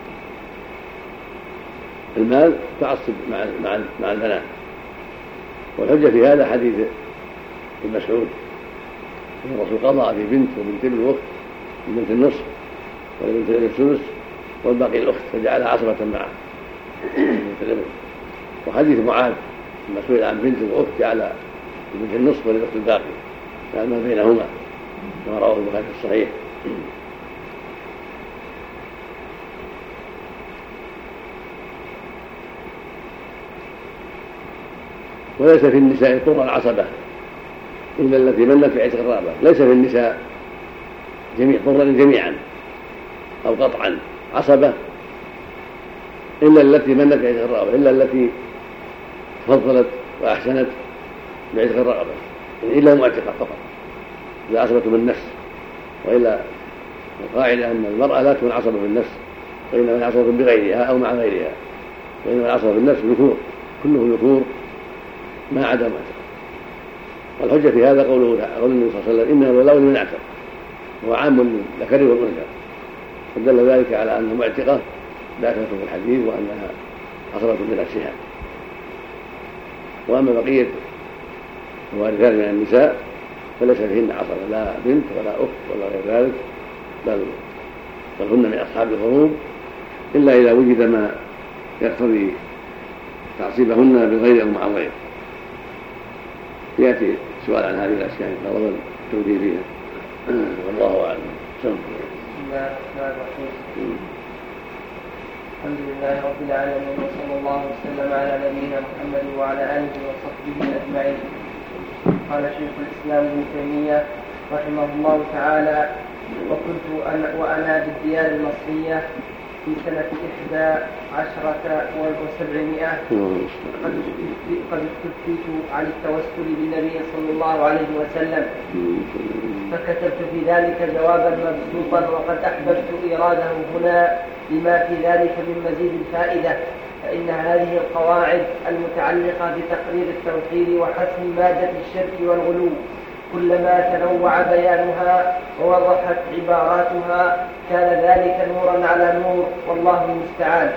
في المال تعصب مع مع البنات. والحجة في هذا حديث ابن مسعود: الرسول قضى في بنت وبنت ابن الأخت، بنت النصف ولبنت الابن الثلث والباقي الأخت، فجعلها عصبة معه بنت الابن. وحديث معاذ المسؤول عن بنت الأخت جعل بنت النصف وللأخت الباقي، جعل ما بينهما، كما رواه البخاري في الصحيح. وليس في النساء طر العصبة إلا التي منت في عتق الرقبة. ليس في النساء جميع طرا جميعا أو قطعا عصبة إلا التي منت في عتق الرقبة، إلا التي تفضلت وأحسنت بعتق الرقبة، إلا المعتقة فقط إذا عصبة بالنفس. وإلا القاعدة أن المرأة لا تكون عصبة بالنفس، وإنما عصبة بغيرها أو مع غيرها، وإنما العصبة بالنفس ذكور، كله ذكور ما عدا معتق. والحجة في هذا قوله قول النبي صلى الله عليه وسلم: إنه الولاء لمن اعتق، هو عام للذكر والأنثى، فدل ذلك على أنها معتقة ذاكرة في الحديث وأنها عصبة بنفسها. وأما بقية الوارثات من النساء فليس فيهن عصبة، لا بنت ولا أخت ولا غير ذلك، بل بل هن من أصحاب الفروض، إلا إذا وجد ما يقتضي تعصيبهن بالغير أو مع الغير. يأتي السؤال عن هذه الأشياء إن طلب التوجيه فيها، والله أعلم. بسم الله الرحمن الرحيم. الحمد لله رب العالمين، وصلى الله وسلم على نبينا محمد وعلى آله وصحبه أجمعين. قال شيخ الإسلام ابن تيمية رحمه الله تعالى: وكنت أنا وأنا بالديار المصرية في سنة إحدى عشرة وسبعمائة قد استفتيت عن التوسل بالنبي صلى الله عليه وسلم، فكتبت في ذلك جوابا مبسوطا، وقد أحببت إيراده هنا لما في ذلك من مزيد الفائدة. فإن هذه القواعد المتعلقة بتقرير التوحيد وحسم مادة الشرك والغلو كلما تنوع بيانها ووضحت عباراتها كان ذلك نورا على نور، والله المستعان.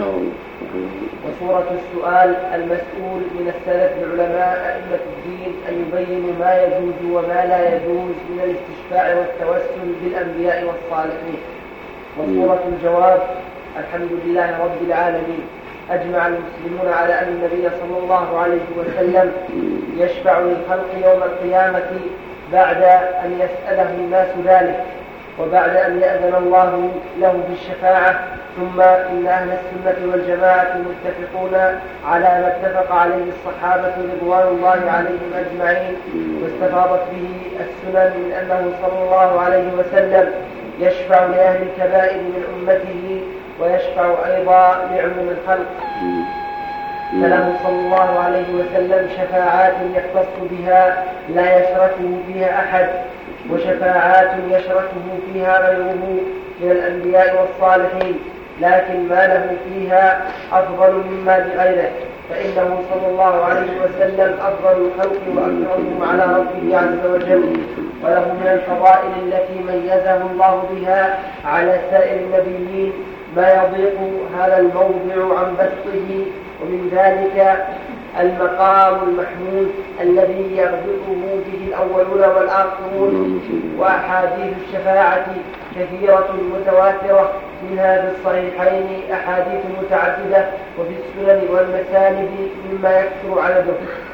وصورة السؤال المسؤول من السلف العلماء أئمة الدين أن يبينوا ما يجوز وما لا يجوز من الاستشفاع والتوسل بالأنبياء والصالحين. وصورة الجواب: الحمد لله رب العالمين، أجمع المسلمون على أن النبي صلى الله عليه وسلم يشفع للخلق يوم القيامة بعد أن يسأله الناس ذلك، وبعد أن يأذن الله له بالشفاعة. ثم إن أهل السنة والجماعة متفقون على ما اتفق عليه الصحابة رضوان الله عليهم أجمعين، واستفاضت به السنن من أنه صلى الله عليه وسلم يشفع لأهل الكبائر من أمته، ويشفع أيضا لعموم الخلق. فله صلى الله عليه وسلم شفاعات يختص بها لا يشركه فيها أحد، وشفاعات يشركه فيها غيره من الأنبياء والصالحين، لكن ما له فيها أفضل مما لغيره، فإنه صلى الله عليه وسلم أفضل الخلق وأكرمهم على ربه عز وجل، وله من الفضائل التي ميزه الله بها على سائر النبيين ما يضيق هذا الموضع عن بسطه، ومن ذلك المقام المحمود الذي يغبطه به الأولون والآخرون. وأحاديث الشفاعة كثيرة متواترة، منها في الصحيحين أحاديث متعددة، وفي السنن والمساند مما يكثر عدده.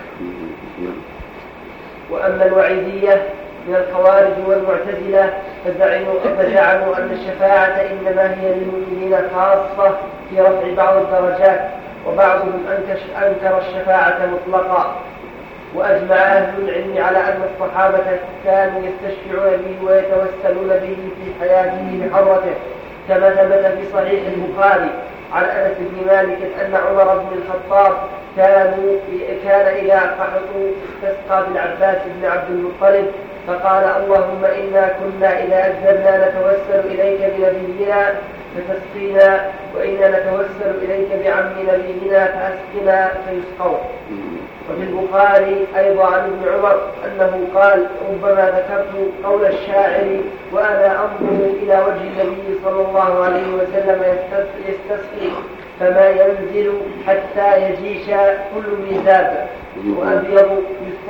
وأما الوعيدية من الخوارج والمعتزلة فزعموا, فزعموا أن الشفاعة إنما هي للمؤمنين خاصة في رفع بعض الدرجات، وبعضهم أنكر الشفاعة مطلقا. وأجمع أهل العلم على أن الصحابة كانوا يستشفعون به ويتوسلون به في حياته بحضرته، كما ثبت في صحيح البخاري عن أنس بن مالك أن عمر بن الخطاب كانوا كان إذا قحطوا استسقى بالعباس بن عبد المطلب فقال: اللهم إنا كنا إذا أذنبنا نتوسل إليك بنبينا فتسقينا، وإنا نتوسل إليك بعم نبينا فأسقنا فيسقوا. وفي البخاري أيضا عن ابن عمر أنه قال: ربما ذكرت قول الشاعر وأنا أنظر إلى وجه النبي صلى الله عليه وسلم يستسقي فما ينزل حتى يجيش كل ميزاب، وأبيض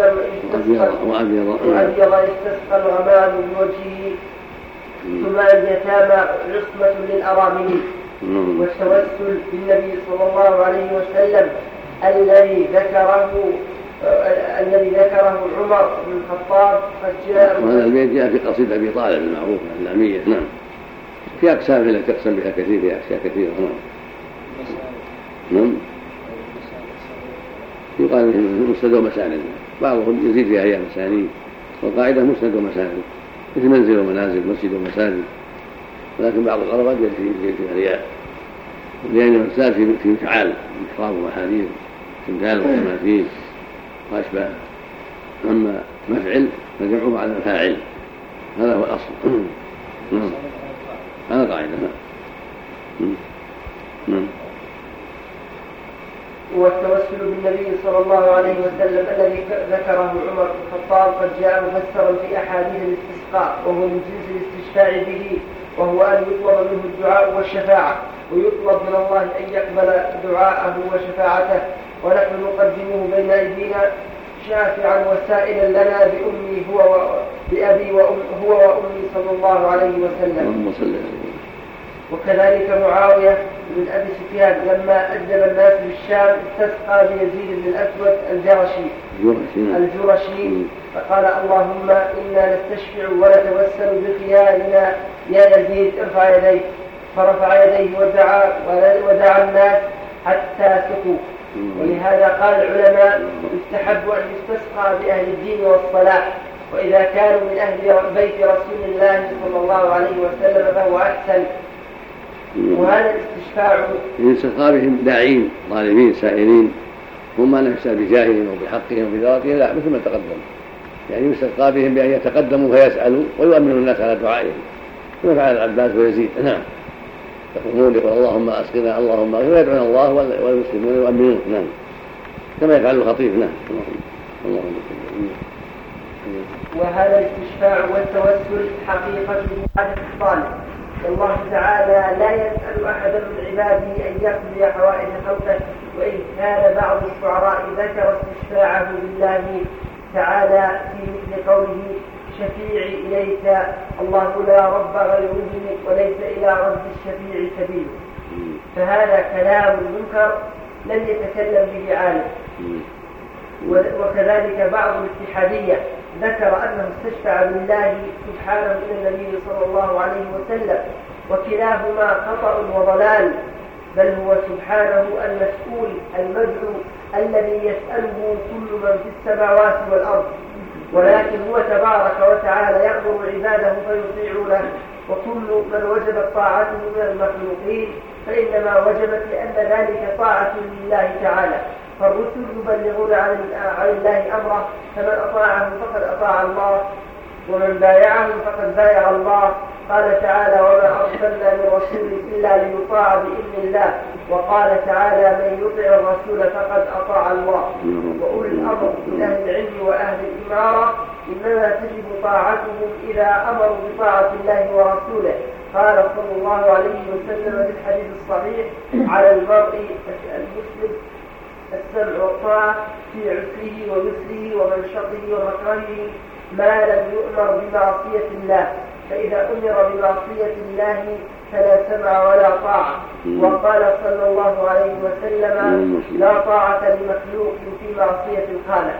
يستسقى الغمام بوجهه، ثم اليتامى عصمة للأرامل. والتوسل بالنبي صلى الله عليه وسلم الذي ذكره الذي ذكره عمر بن الخطاب قد جاء، وهذا البيت جاء في قصيدة أبي طالب المعروفة الإسلامية. نعم، في أقسام التي تقسم بها كثير، في أشياء كثيرة. نعم نعم يقال مسند ومساند، بعضهم يزيد فيها هي مسانيد، والقاعدة مسند ومساند مثل منزل ومنازل، مسجد ومساجد، ولكن بعض العرب يزيد فيها رياء، لأن المساجد في مفعال محراب ومحاريب تمثال وتماثيل وأشباه، أما مفعل فجمعه على الفاعل، هذا هو الأصل. نعم هذا قاعدة. نعم نعم والتوسل بالنبي صلى الله عليه وسلم الذي ذكره عمر بن الخطاب قد جاء مفسرا في أحاديث الاستسقاء، وهو من جنس الاستشفاع به، وهو أن يطلب منه الدعاء والشفاعة، ويطلب من الله أن يقبل دعاءه وشفاعته، ونحن نقدمه بين أيدينا شافعا وسائلا لنا بأمي هو بأبي وأم هو وأمي صلى الله عليه وسلم. وكذلك معاوية بن أبي سفيان لما أجلب الناس بالشام استسقى بيزيد بن الأسود الجرشي الجرشي فقال: اللهم إنا نستشفع ونتوسل بخيارنا يا يزيد ارفع يديك. فرفع يديه ودعا ودعا الناس حتى سقوا. ولهذا قال العلماء يستحب أن يستسقى بأهل الدين والصلاح، وإذا كانوا من أهل بيت رسول الله صلى الله عليه وسلم فهو أحسن. وهذا الاستشفاع يستسقى بهم داعين ظالمين سائلين هم ما نفسه بجاههم وبحقهم وبذاتهم، لا مثل ما تقدم، يعني يستسقى بهم بأن يتقدموا فيسألوا ويؤمنوا الناس على دعائهم كما فعل العباس ويزيد. نعم، يقومون يقول اللهم أسقنا اللهم أسقنا ويدعون الله والمسلمون يؤمنون. نعم، كما يفعل الخطيب. نعم. اللهم وهذا الاستشفاع والتوسل حقيقة عبادة الصالح، والله تعالى لا يسأل أحدا من عباده أن يقضي حوائج خلقه. وإن كان بعض الشعراء ذكر استشفاعه بالله تعالى في مثل قوله شفيعي إليك الله لا رب غيره وليس إلى رب الشفيع سبيل، فهذا كلام منكر لم يتكلم به عالم. وكذلك بعض الاتحادية ذكر أنه استشفع بالله سبحانه إلى النبي صلى الله عليه وسلم، وكلاهما خطأ وضلال، بل هو سبحانه المسؤول المدعو الذي يسأله كل من في السماوات والأرض، ولكن هو تبارك وتعالى يأمر عباده فيطيعونه، وكل من وجبت طاعته من المخلوقين فإنما وجبت لأن ذلك طاعة لله تعالى. فالرسل يبلغون عن الله أمره، فمن أطاعهم فقد أطاع الله، ومن بايعهم فقد بايع الله. قال تعالى وما أرسلنا من رسول إلا ليطاع بإذن الله، وقال تعالى من يطع الرسول فقد أطاع الله. وأولي الأمر من أهل العلم وأهل الإمارة إنما تجب طاعتهم إذا أمروا بطاعة الله ورسوله. قال صلى الله عليه وسلم في الحديث الصحيح على المرء المسلم السمع والطاعة في عسره ويسره ومنشطه ومكرهه ما لم يؤمر بمعصية الله، فإذا أمر بمعصية الله فلا سمع ولا طاعة. وقال صلى الله عليه وسلم لا طاعة لمخلوق في معصية الخالق.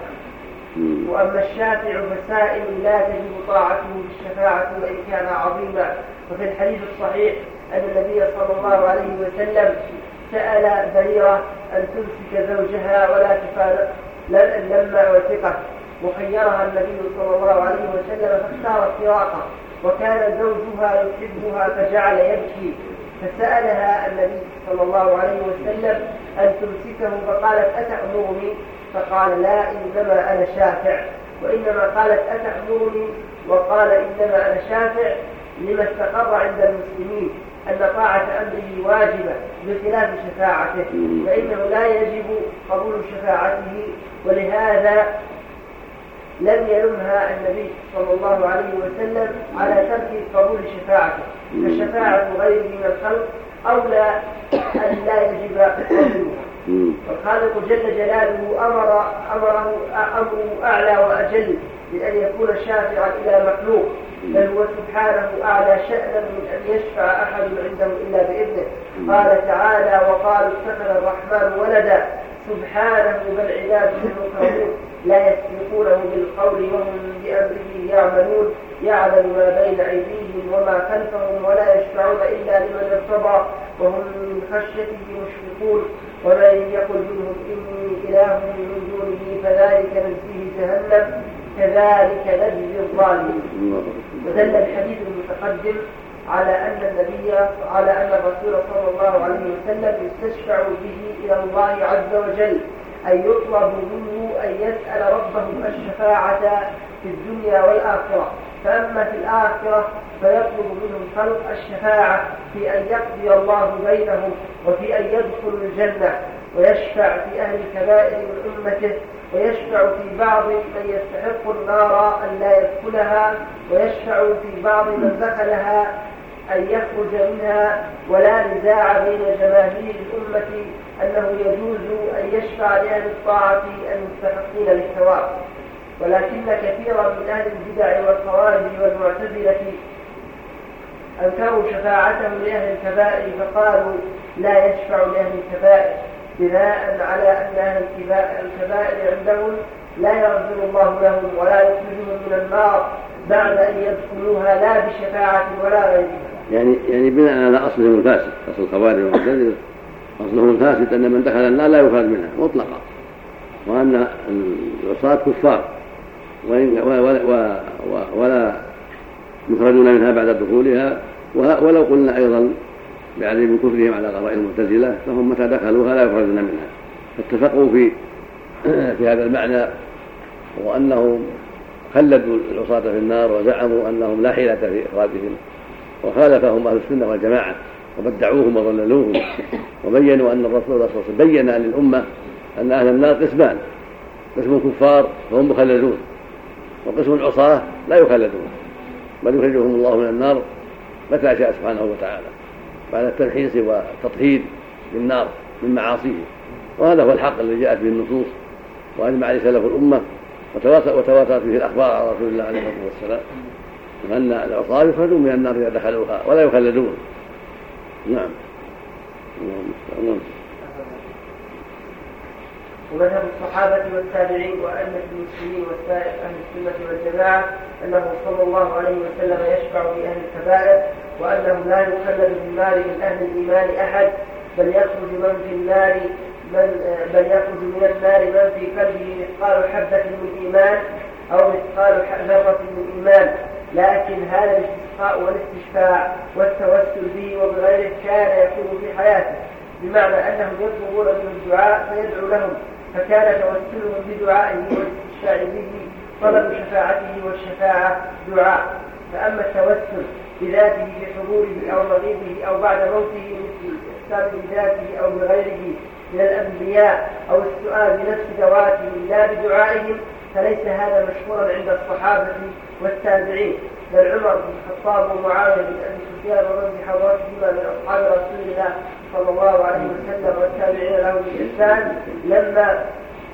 وأما الشافع فسائل لا تجب طاعته بالشفاعة وإن كان عظيما. وفي الحديث الصحيح أن النبي صلى الله عليه وسلم سأل بريرة أن تمسك زوجها ولا تفارق لما وثقت، وخيرها النبي صلى الله عليه وسلم فاختارت فراقه، وكان زوجها يحبها فجعل يبكي، فسألها النبي صلى الله عليه وسلم أن تمسكه فقالت أتأمرني؟ فقال لا إنما أنا شافع. وإنما قالت أتأمرني وقال إنما أنا شافع لما استقر عند المسلمين أن طاعة أمره واجبة بخلاف شفاعته، فإنه لا يجب قبول شفاعته، ولهذا لم يلمها النبي صلى الله عليه وسلم على ترك قبول شفاعته، فشفاعة غيره من الخلق أولى أن لا يجب قبولها. والخالق جل جلاله أمر أمره أمره أعلى وأجل من أن يكون شافعا إلى مخلوق، بل هو سبحانه أعلى شأنا من أن يشفع أحد عنده إلا بإذنه. قال تعالى وقالوا اتخذ الرحمن ولدا سبحانه بل عباده مكرمون لا يسبقونه بالقول وهم بأمره يعملون يعلم ما بين أيديهم وما خلفهم ولا يشفعون إلا لمن ارتضى وهم من خشيته مشفقون ومن يقل منهم إني إله من دونه فذلك نجزيه جهنم كذلك نجزي الظالمين. ودل الحديث المتقدم على أن النبي على أن الرسول صلى الله عليه وسلم يستشفع به إلى الله عز وجل، أن يطلب منه أن يسأل ربه الشفاعة في الدنيا والآخرة. فأما في الآخرة فيطلب منه الخلق الشفاعة في أن يقضي الله بينهم وفي أن يدخلوا الجنة، ويشفع في أهل الكبائر من أمته، ويشفع في بعض من يستحق النار أن لا يدخلها، ويشفع في بعض من دخلها أن يخرج منها. ولا نزاع بين جماهير الأمة أنه يجوز أن يشفع لأهل الطاعة المستحقين للثواب، ولكن كثيرا من أهل البدع والخوارج والمعتزلة أنكروا شفاعته لأهل الكبائر فقالوا لا يشفع لأهل الكبائر، بناء على أن أهل الكبائر عندهم لا يغفر الله لهم ولا يخرجهم من النار بعد أن يدخلوها لا بشفاعة ولا غيرها. يعني يعني بناء على أصلهم الفاسد، أصل الخوارج والمعتزلة أصلهم الفاسد أن من دخل النار لا يخرج منها مطلقا، وأن العصاة كفار ولا يخرجون منها بعد دخولها. ولو قلنا أيضا بعدم كفرهم على قضاء المعتزلة فهم متى دخلوها لا يخرجون منها، فاتفقوا في في هذا المعنى، وأنهم خلدوا العصاة في النار وزعموا أنهم لا حيلة في إخراجهم، وخالفهم أهل السنة والجماعة وبدعوهم وضللوهم، وبينوا أن الرسول صلى الله عليه وسلم بين للأمة أن أهل النار قسمان: قسم كفار فهم مخلدون، وقسم عصاة لا يخلدون بل يخرجهم الله من النار متى شاء سبحانه وتعالى بعد التمحيص والتطهير بالنار من معاصيه. وهذا هو الحق الذي جاءت به النصوص وأجمع عليه سلف الأمة وتواترت به الأخبار على رسول الله عليه الصلاة والسلام أن العصاة يخرجون من النار إذا دخلوها ولا يخلدون. نعم. ومذهب الصحابة والتابعين وأئمة المسلمين وسائر أهل السنة والجماعة أنه صلى الله عليه وسلم يشفع في أهل الكبائر، وأنه لا يخلد في النار من أهل الإيمان أحد، بل يخرج من في النار من بل يخرج من النار من في قلبه مثقال حبة من إيمان أو مثقال ذرة من إيمان. لكن هذا الاستسقاء والاستشفاع والتوسل به وبغيره كان يكون في حياته، بمعنى أنهم يطلبون منه الدعاء فيدعو لهم، فكان توسلهم بدعائه والاستشفاع به طلب شفاعته والشفاعة دعاء. فأما التوسل بذاته بحضوره أو مغيبه أو بعد موته مثل الإحسان بذاته أو بغيره من الأنبياء أو السؤال بنفس ذواتهم لا بدعائهم فليس هذا مشهورا عند الصحابة والتابعين، بل عمر بن الخطاب ومعاوية بن أبي سفيان ومن بحضرتهما من أصحاب رسول الله صلى الله عليه وسلم والتابعين له بإحسان لما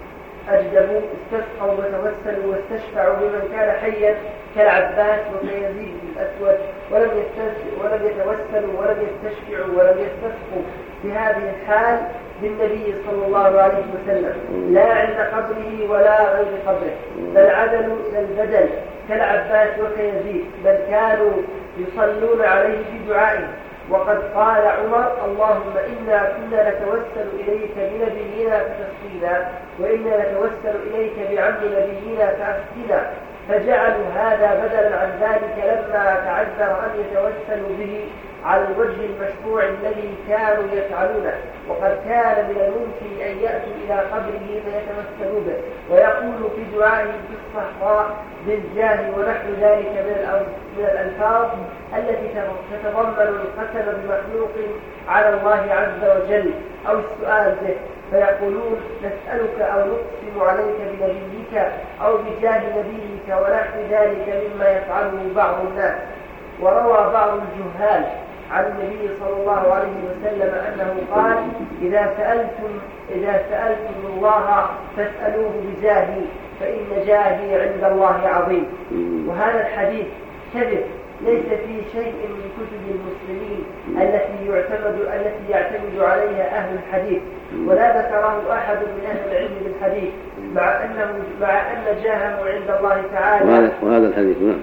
أجدبوا استسقوا وتوسلوا واستشفعوا بمن كان حيا كالعباس وكيزيد الأسود، ولم ولم يتوسلوا ولم يستشفعوا ولم يستسقوا في هذه الحال بالنبي صلى الله عليه وسلم لا عند قبره ولا غير قبره، بل عدلوا إلى البدل كالعباس وكيزيد، بل كانوا يصلون عليه بدعائه. وقد قال عمر: اللهم إنا كنا نتوسل إليك بنبينا فتسقينا، وإنا نتوسل إليك بعم نبينا فأفتنا، فجعلوا هذا بدلا عن ذلك لما تعذر أن يتوسلوا به على الوجه المشروع الذي كانوا يفعلونه. وقد كان من الممكن أن يأتوا إلى قبره فيتوسلوا به ويقولوا في دعائهم في الصحراء بالجاه ونحو ذلك من الألفاظ التي تتضمن القسم بمخلوق على الله عز وجل أو السؤال به، فيقولون: نسألك أو نقسم عليك بنبيك أو بجاه نبيك ونحو ذلك مما يفعله بعض الناس. وروى بعض الجهال عن النبي صلى الله عليه وسلم أنه قال: إذا سألتم إذا سألتم الله فاسألوه بجاهي فإن جاهي عند الله عظيم. وهذا الحديث كذب، ليس في شيء من كتب المسلمين التي يعتمد التي يعتمد عليها أهل الحديث، ولا ذكره أحد من أهل العلم بالحديث، مع أنه مع أن جاهه عند الله تعالى. وهذا الحديث نعم.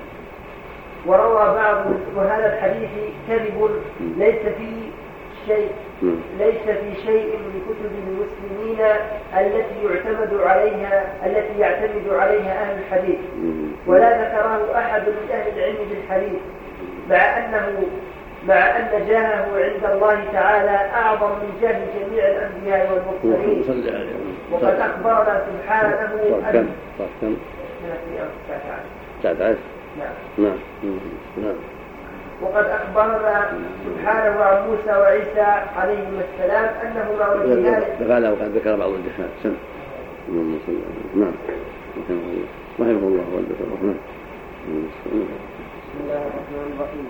وروى بعض وهذا الحديث كذب، ليس في شيء ليس في شيء من كتب المسلمين التي يعتمد عليها التي يعتمد عليها أهل الحديث، ولا ذكره أحد من أهل العلم بالحديث، مع أنه مع أن جاهه عند الله تعالى أعظم من جاه جميع الأنبياء والمرسلين. وقد أخبرنا سبحانه أن نعم. نعم. وقد أخبرنا سبحانه عن موسى وعيسى عليهما السلام أنهما وجهان. فقال وقد ذكر بعض الجهات. سم. نعم. رحمه الله والذكر الرحمن. بسم الله الرحمن الرحيم.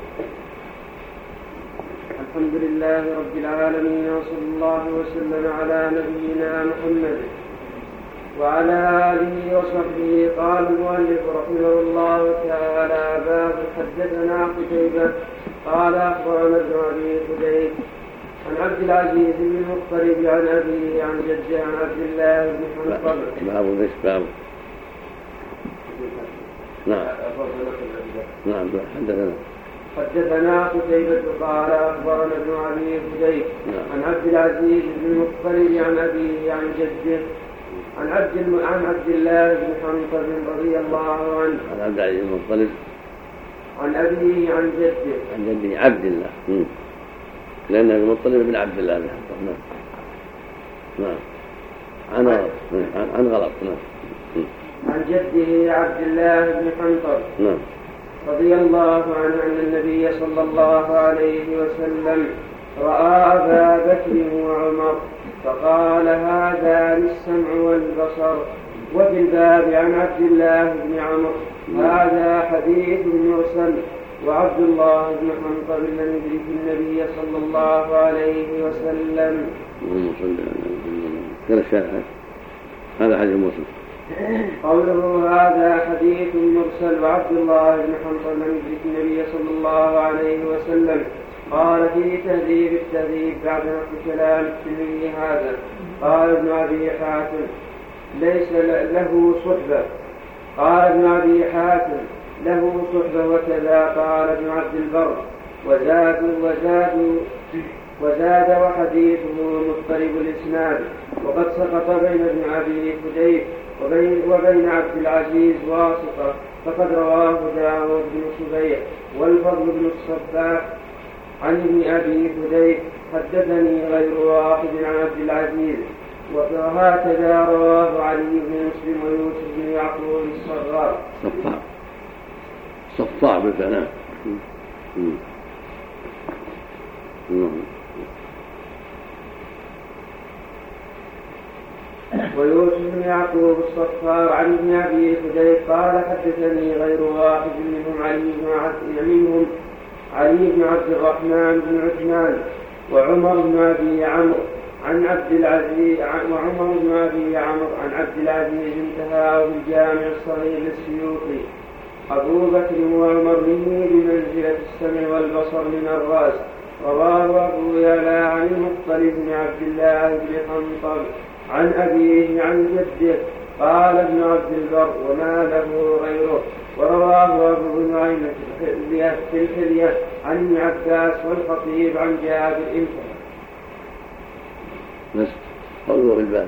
الحمد لله رب العالمين، وصلى الله وسلم على نبينا محمد وعلى آله وصحبه. قال المؤلف رحمه الله تعالى: باب حدثنا قتيبة قال أخبرنا ابن أبي حديث عن عبد العزيز بن المطلب عن أبيه عن جده عن عبد الله بن حنطب. باب ليش باب؟ نعم. نعم حدثنا. حدثنا قتيبة قال أخبرنا ابن أبي فديك عن عبد العزيز بن المطلب عن أبيه عن جده عن عبد الم... عن عبد الله بن حنطب رضي الله عنه عن عبد العزيز بن المطلب عن أبيه عن جده عن جده عبد الله مم. لأن ابن المطلب بن عبد الله بن حنطب نعم نعم عن غلط عن, عن غلط نعم عن جده عبد الله بن حنطب نعم رضي الله عنه أن النبي صلى الله عليه وسلم رأى أبا بكر وعمر فقال هذا للسمع والبصر. وفي الباب عن عبد الله بن عمرو هذا حديث مرسل. وعبد الله بن حنطب لم يدرك النبي صلى الله عليه وسلم. هذا حديث مرسل. قوله هذا حديث مرسل. وعبد الله بن حنطب لم يدرك النبي صلى الله عليه وسلم. قال في تهذيب التهذيب بعد نقل كلام الترمذي هذا قال ابن أبي حاتم ليس له صحبة. قال ابن أبي حاتم له صحبة وكذا قال ابن عبد البر. وزاد وزاد وزاد وحديثه مضطرب الإسناد. وقد سقط بين ابن أبي فديك وبين, وبين عبد العزيز واسطة فقد رواه داود بن شبيح والفضل بن الصباح عن ابن أبي فديك حدثني غير واحد عن عبد العزيز. وهكذا رواه علي بن مسلم ويوسف بن يعقوب الصغار. صفاع صفاع بالفعل. ويوسف بن يعقوب الصفار عن ابن أبي فديك قال حدثني غير واحد منهم علي بن عبد منهم علي بن عبد الرحمن بن عثمان وعمر بن أبي عمرو عن عبد العزيز وعمر بن أبي عمرو عن عبد العزيز انتهى بالجامع الصغير للسيوطي. أبو بكر وعمر مني بمنزلة السمع والبصر من الرأس. رواه أبو يعلى عن المطلب بن عبد الله بن حنطب عن أبيه عن جده. قال ابن عبد البر وما له غيره. ورواه أبو نعيم في الحلية عن ابن عباس والخطيب عن جابر انتهى. بس قوله في الباب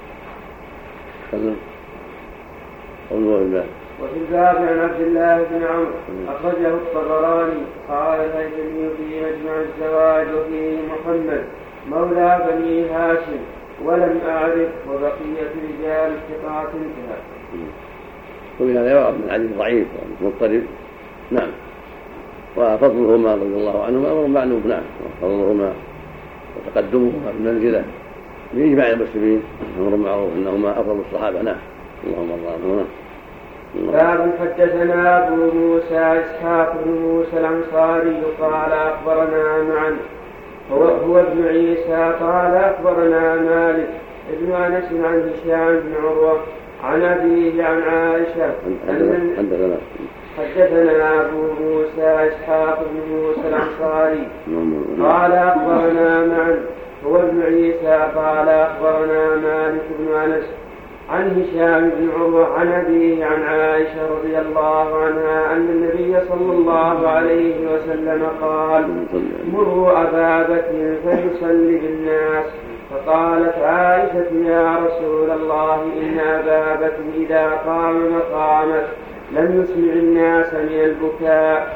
قوله في الباب. وفي الباب عن عبد الله بن عمرو أخرجه الطبراني قال الهيثمي في مجمع الزواج وفيه محمد مولى بني هاشم ولم أعرف وبقية رجال الثقات انتهى. ومن هذا يرى ابن الحديث ضعيف ومضطرب. نعم. وفضلهما رضي الله عنهما أمر معلوم. نعم. وفضلهما وتقدمهما بالمنزلة بإجماع المسلمين أمر معروف أنهما أفضل الصحابة. نعم. اللهم الله عنهما. باب حدثنا أبو موسى إسحاق بن موسى الأنصاري قال أخبرنا معا هو, هو ابن عيسى قال أخبرنا مالك ابن أنس عن هشام بن عروة عن أبيه عن عائشة حدثنا حدثنا أبو موسى إسحاق بن موسى الأنصاري قال أخبرنا معا هو ابن عيسى قال أخبرنا مالك بن أنس عن هشام بن عروة عن أبيه عن عائشة رضي الله عنها أن النبي صلى الله عليه وسلم قال مروا أبا بكر فيصلي بالناس. فقالت عائشة يا رسول الله إن أبا بكر إذا قام مقامك لم يسمع الناس من البكاء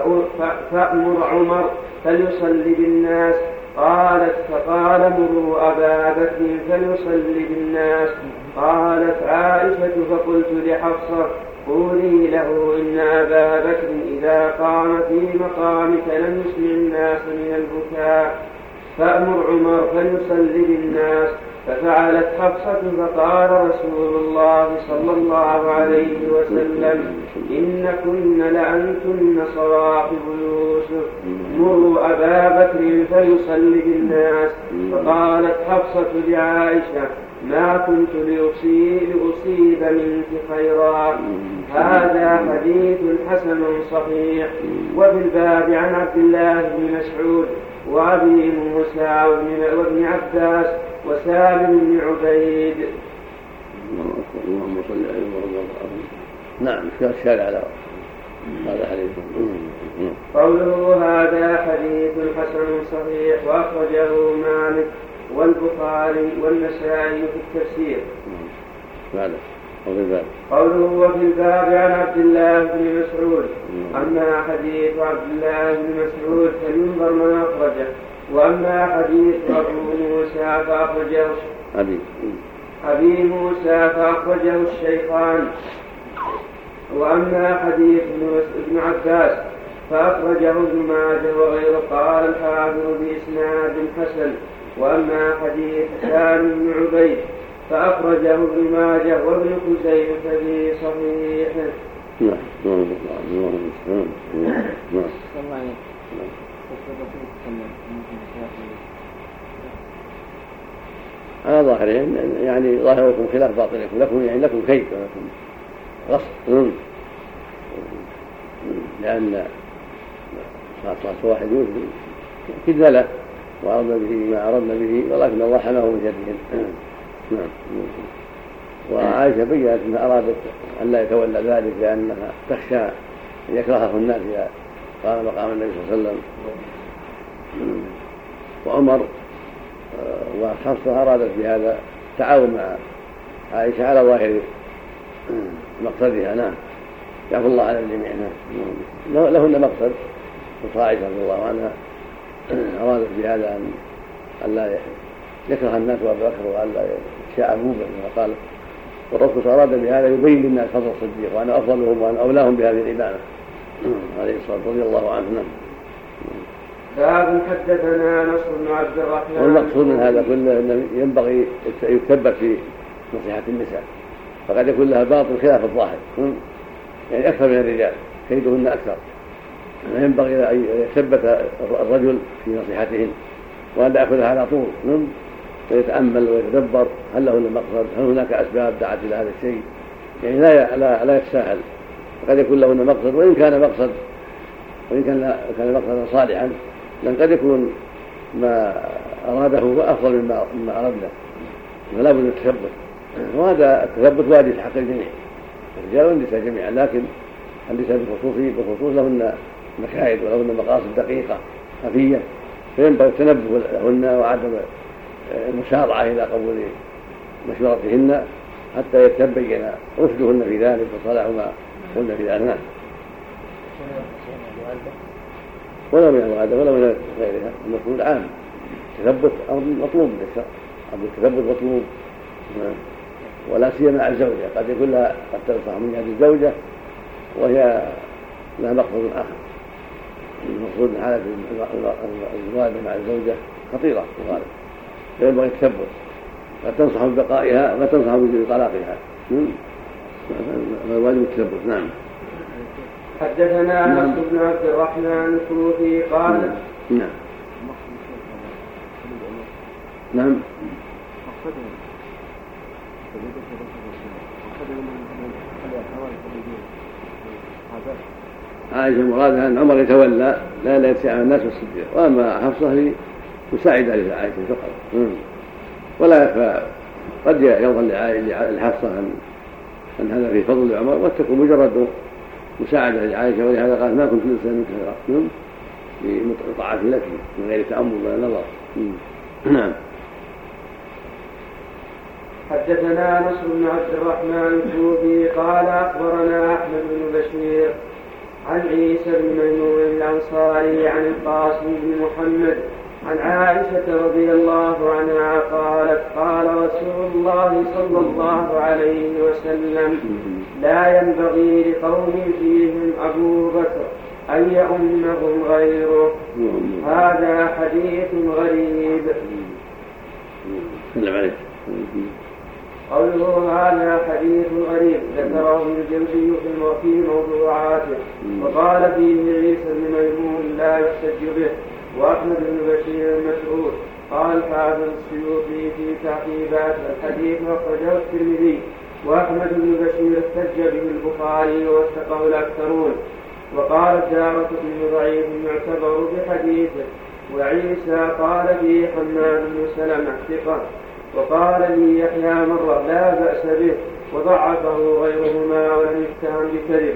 فأمر عمر فليصلي بالناس. قالت فقال مروا أبا بكر فليصلي بالناس. قالت عائشة فقلت لحفصة قولي له إن أبا بكر إذا قام في مقامك لم يسمع الناس من البكاء فأمر عمر فليصلي بالناس. ففعلت حفصة فقال رسول الله صلى الله عليه وسلم إن كن لأنتن صواحب يوسف مروا أبا بكر فليصلي بالناس. فقالت حفصة لعائشة ما كنت لأصيب, لأصيب منك خيرا. هذا حديث حسن صحيح. وفي الباب عن عبد الله بن مسعود وأبي موسى وابن عباس وسالم بن عبيد. اللهم صل على محمد. نعم الشارع على هذا حديث. قوله هذا حديث حسن صحيح وأخرجه مالك والبخاري والنسائي في التفسير. قوله وفي الباب عن عبد الله بن مسعود. أما حديث عبد الله بن مسعود فينظر من أخرجه، وأما حديث أبو موسى فأخرجه أبي أبي موسى فأخرجه الشيخان، وأما حديث ابن عباس فأخرجه ابن ماجه وغيره. قال الحافظ بإسناد حسن. وأما حديث سالم بن عبيد فأخرجه ابن ماجه وابن خزيمة في صحيحه. على ظاهرين يعني ظاهركم خلاف باطنكم، لكم يعني لكم كيد ولكم غصب، لأن صلاة واحد كدنا له وأردنا به ما أردنا به، ولكن الله حماه من شرهم. نعم. وعائشة بيّنت أنها أرادت أن لا يتولى ذلك لأنها تخشى أن يكرهه الناس إذا قام مقام النبي صلى الله عليه وسلم. وعمر وحفصة أرادت بهذا تعاون مع عائشة على ظاهر مقصدها. نعم. يعفو الله على الجميع. نعم. لهن مقصد، وعائشة رضي الله عنها أرادت بهذا أن لا يكره الناس أبا بكر وأن لا يشاءبوا كما قال، والرسول أراد بهذا يبين للناس فضل الصديق وأنا أفضلهم وأنا أولاهم بهذه الإمامة عليه الصلاة رضي الله عنه. باب حدثنا نصر بن عبد الرحمن. والمقصود من هذا كله أنه ينبغي يتثبت في نصيحة النساء، فقد يكون لها باطل خلاف الظاهر، يعني أكثر من الرجال كيدهن أكثر. ينبغي أن يتثبت الرجل في نصيحتهن وأن لا يأخذها على طول، ويتأمل ويتدبر هل له مقصد، هل هناك أسباب دعت إلى هذا الشيء، يعني لا لا, لا يتساهل. قد يكون له مقصد، وإن كان مقصد وإن كان كان مقصدا صالحا، لأن قد يكون ما أراده هو أفضل مما مما أردنا، فلا بد من التثبت. وهذا التثبت واجب في حق الجميع، الرجال والنساء جميعا، لكن النساء بالخصوص لهن مكايد ولهن مقاصد دقيقة خفية، فينبغي التنبه لهن وعدم المسارعة إلى قبول مشورتهن حتى يتبين رشدهن في ذلك وصلاح ما قلنا في ذلك. ولا من الغادة ولا من غيرها، المفروض عام. التثبت مطلوب من الشرع، التثبت مطلوب، ولا سيما مع الزوجة. قد يكون لها قد تنصح من هذه الزوجة وهي لها مقصد آخر. المفروض ان حالة الوالدة مع الزوجة خطيرة في الغالب، فينبغي التثبت، قد تنصح ببقائها وقد تنصح بطلاقها، فالواجب التثبت. نعم. حدثنا نعم. نصر بن عبد الرحمن الكوفي قال نعم نعم عائشة مرادها أن عمر يتولى لا لا يتسع الناس والصديق، وأما حفصة هي مساعدة لعائشة فقط. ولا يخفى قد يظهر لحفصة أن أن هذا في فضل عمر، وتكون مجرد مساعدة لعائشة، ولهذا قال ما كنت لسا منك خيرا بمطاعة لك من غير تأمل ولا نظر. نعم. حدثنا نصر بن عبد الرحمن الكوفي قال أخبرنا أحمد بن بشير عن عيسى بن ميمون الأنصاري عن القاسم بن محمد عن عائشة رضي الله عنها قالت قال رسول الله صلى الله عليه وسلم لا ينبغي لقوم فيهم أبو بكر أن يؤمهم غيره. هذا حديث غريب. قوله هذا حديث غريب ذكره ابن الجوزي في موضوعاته، وقال فيه عيسى بن ميمون لا يحتج به، وأحمد بن بشير المشهور. قال الحافظ السيوطي في تعقيبات الحديث أخرجه الترمذي، وأحمد بن بشير احتج به البخاري ووثقه الأكثرون. وقال الدارقطني ضعيف يعتبر بحديثه، وعيسى قال فيه حماد بن سلمة ثقة. وقال لي يحيى مرة لا بأس به، وضعفه غيرهما ولم يتهم بكذب.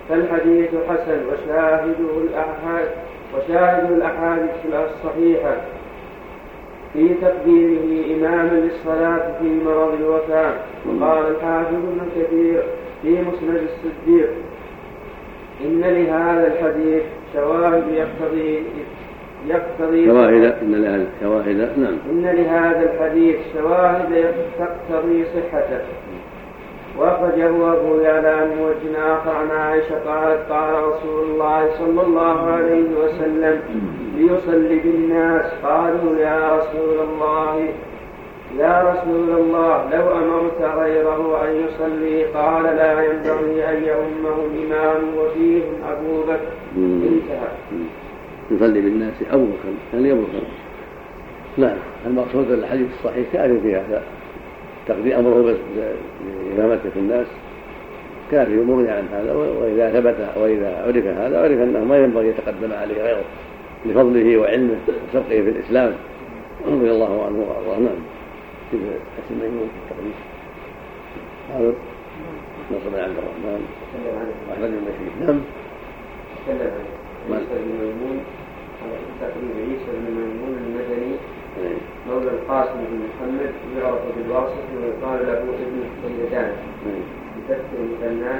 فالحديث حسن وشاهده الأحاديث وشاهده الأحاديث الصحيحة في تقديمه إماما للصلاة في مرض الوفاة. وقال الحافظ ابن كثير في مسند الصديق إن لهذا الحديث شواهد يقتضي يقتضي شواهد إن لهذا شواهد نعم إن لهذا الحديث شواهد تقتضي صحته. وأخرجه أبو يعلى عن وجه آخر عن عائشة قالت قال رسول الله صلى الله عليه وسلم ليصلي بالناس قالوا يا رسول الله يا رسول الله لو أمرت غيره أن يصلي قال لا ينبغي أن يؤمهم إمام وفيهم أبو بكر. انتهى. يصلي بالناس أبو بكر يعني أبو بكر. نعم المقصود الحديث الصحيح كافي في هذا تقدير أمره بإمامته في الناس كافي مغني عن هذا. وإذا ثبت وإذا عرف هذا عرف أنه ما ينبغي يتقدم عليه غيره لفضله وعلمه وسبقه في الإسلام رضي الله عنه وأرضاه. نعم في حسن ميمون في التقديم هذا نصر عبد الرحمن وأحمد بن بشير. نعم تكلم عن عيسى بن ميمون على تقريب عيسى بن ميمون المدني مولى القاسم بن محمد يعرف بالواسط ويقال له ابن السيدان بكسر المثنات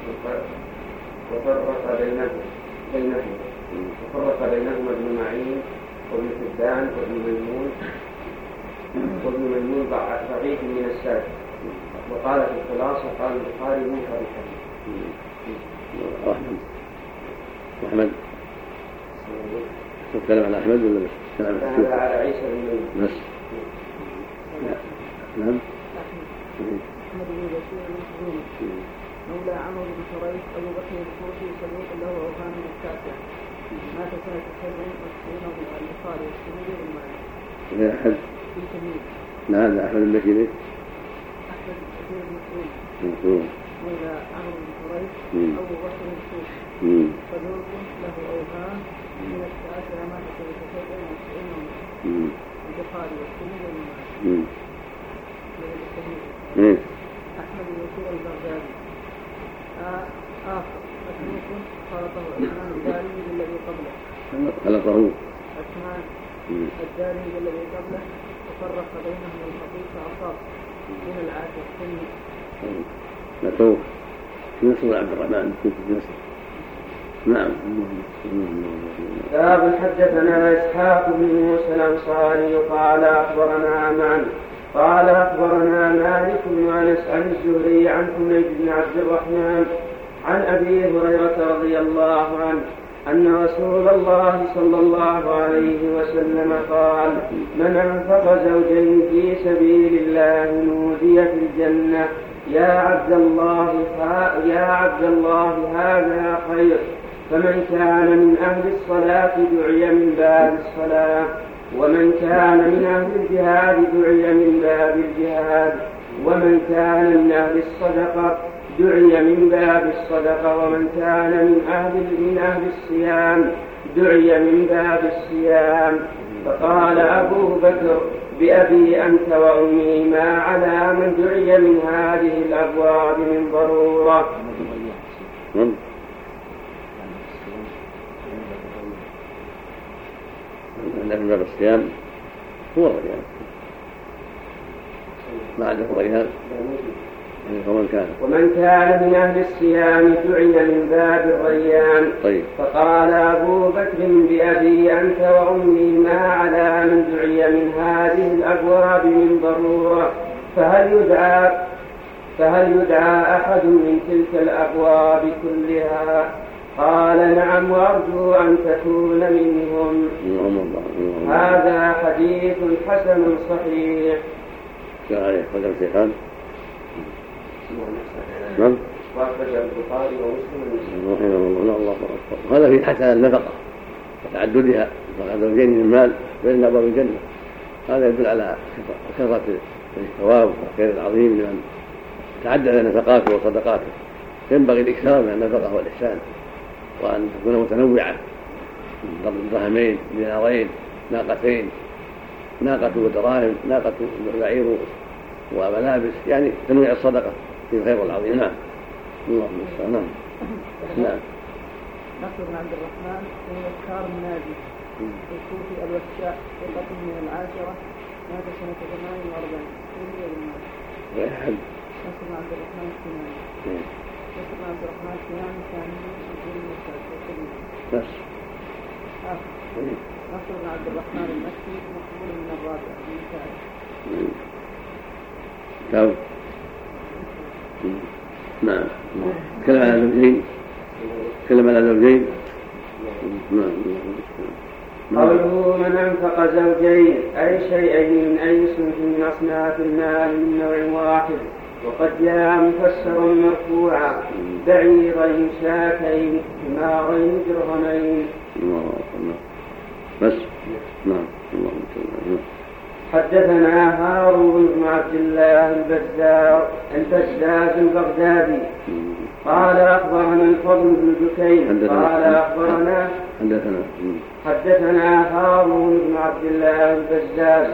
وفرق بينهم بينهم وفرق بينهما ابن معين وابن حبان وابن ميمون وابن ميمون ضعيف من السلف. وقال في الخلاصة قال البخاري منكر الحديث. أحمد أحمد تتكلم عن أحمد ولا بس تتكلم هذا على عيسى بن ميمون بس. نعم أحمد بن بشير المخزومي مولى عمرو بن شريح أبو بكر الكوفي صدوق له أوهام التاسع مات سنة سبع وتسعين بالبخاري والسنين والمالك. غير أحد في تمييز. نعم أحمد بن بشير أحمد بن بشير المخزومي مولى عمرو بن شريح أبو بكر الكوفي صدوق له أوهام من التاسع مات سنة سبع وتسعين بالبخاري والسنين والمالك. أحمد بن بشير البغدادي آخر مسروق خلطه عثمان الدارمي بالذي قبله خلطه عثمان الدارمي بالذي قبله وفرق بينهم الخطيب فأصاب من العاشر سنه متروك نصر عبد الرحمن كنت نصر. نعم. باب حدثنا إسحاق بن موسى الأنصاري قال أخبرنا معا قال أخبرنا مالك بن أنس عن الزهري عن حميد بن عبد الرحمن عن أبي هريرة رضي الله عنه أن رسول الله صلى الله عليه وسلم قال من أنفق زوجين في سبيل الله نودي في الجنة يا عبد الله يا عبد الله هذا خير. فمن كان من أهل الصلاة دعي من باب الصلاة ومن كان من أهل الجهاد دعي من باب الجهاد ومن كان من أهل الصدقة دعي من باب الصدقة ومن كان من أهل من أهل الصيام دعي من باب الصيام. فقال أبو بكر بأبي أنت وأمي ما على من دعي من هذه الأبواب من ضرورة. من باب الصيام هو الريان ما عدا الريان ومن كان ومن كان من أهل الصيام دعي من باب الريان. طيب. فقال أبو بكر بأبي أنت وأمي ما على من دعي من هذه الأبواب من ضرورة فهل يدعى فهل يدعى أحد من تلك الأبواب كلها؟ قال نعم وأرجو أن تكون منهم. هذا حديث حسن صحيح. عليه قدر الشيخان. نعم. وأخرج البخاري ومسلم رحمه الله. الله أكبر. هذا في حسن النفقة وتعددها فقد زوجين من المال بين أبواب الجنة. هذا يدل على كثرة الثواب والخير العظيم لمن تعدد نفقاته وصدقاته. ينبغي الإكثار من النفقة والإحسان وأن تكون متنوعة درهمين دينارين ناقتين ناقة ودراهم ناقة بعير وملابس يعني تنويع الصدقة في الخير العظيم. نعم. الله المستعان. نعم. نصر بن عبد الرحمن بن يسار الناجي الكوفي الوشاء ثقة من العاشرة مات سنة ثمان وأربعين سوريا بالمال. ويحب نصر بن عبد الرحمن الكناني. نصر بن عبد الرحمن الكناني كان من المسلمين. بس. نصر بن عبد الرحمن المكي مقبول من الرابع من الثالث. كم؟ نعم. كلام على زوجين. كلام على زوجين. قوله من أنفق زوجين أي شيئين من أي صنف من أصناف المال من نوع واحد، وقد جاء مفسرا مرفوعا بعيرين شاتين حمارين درهمين. بس نعم. الله حدثنا هارون بن عبد الله البزار البزاز البغدادي قال أخبرنا الفضل بن دكين قال أخبرنا حدثنا حدثنا هارون بن عبد الله البزاز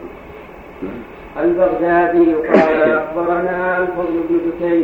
البغدادي قال أخبرنا الفضل بن دكين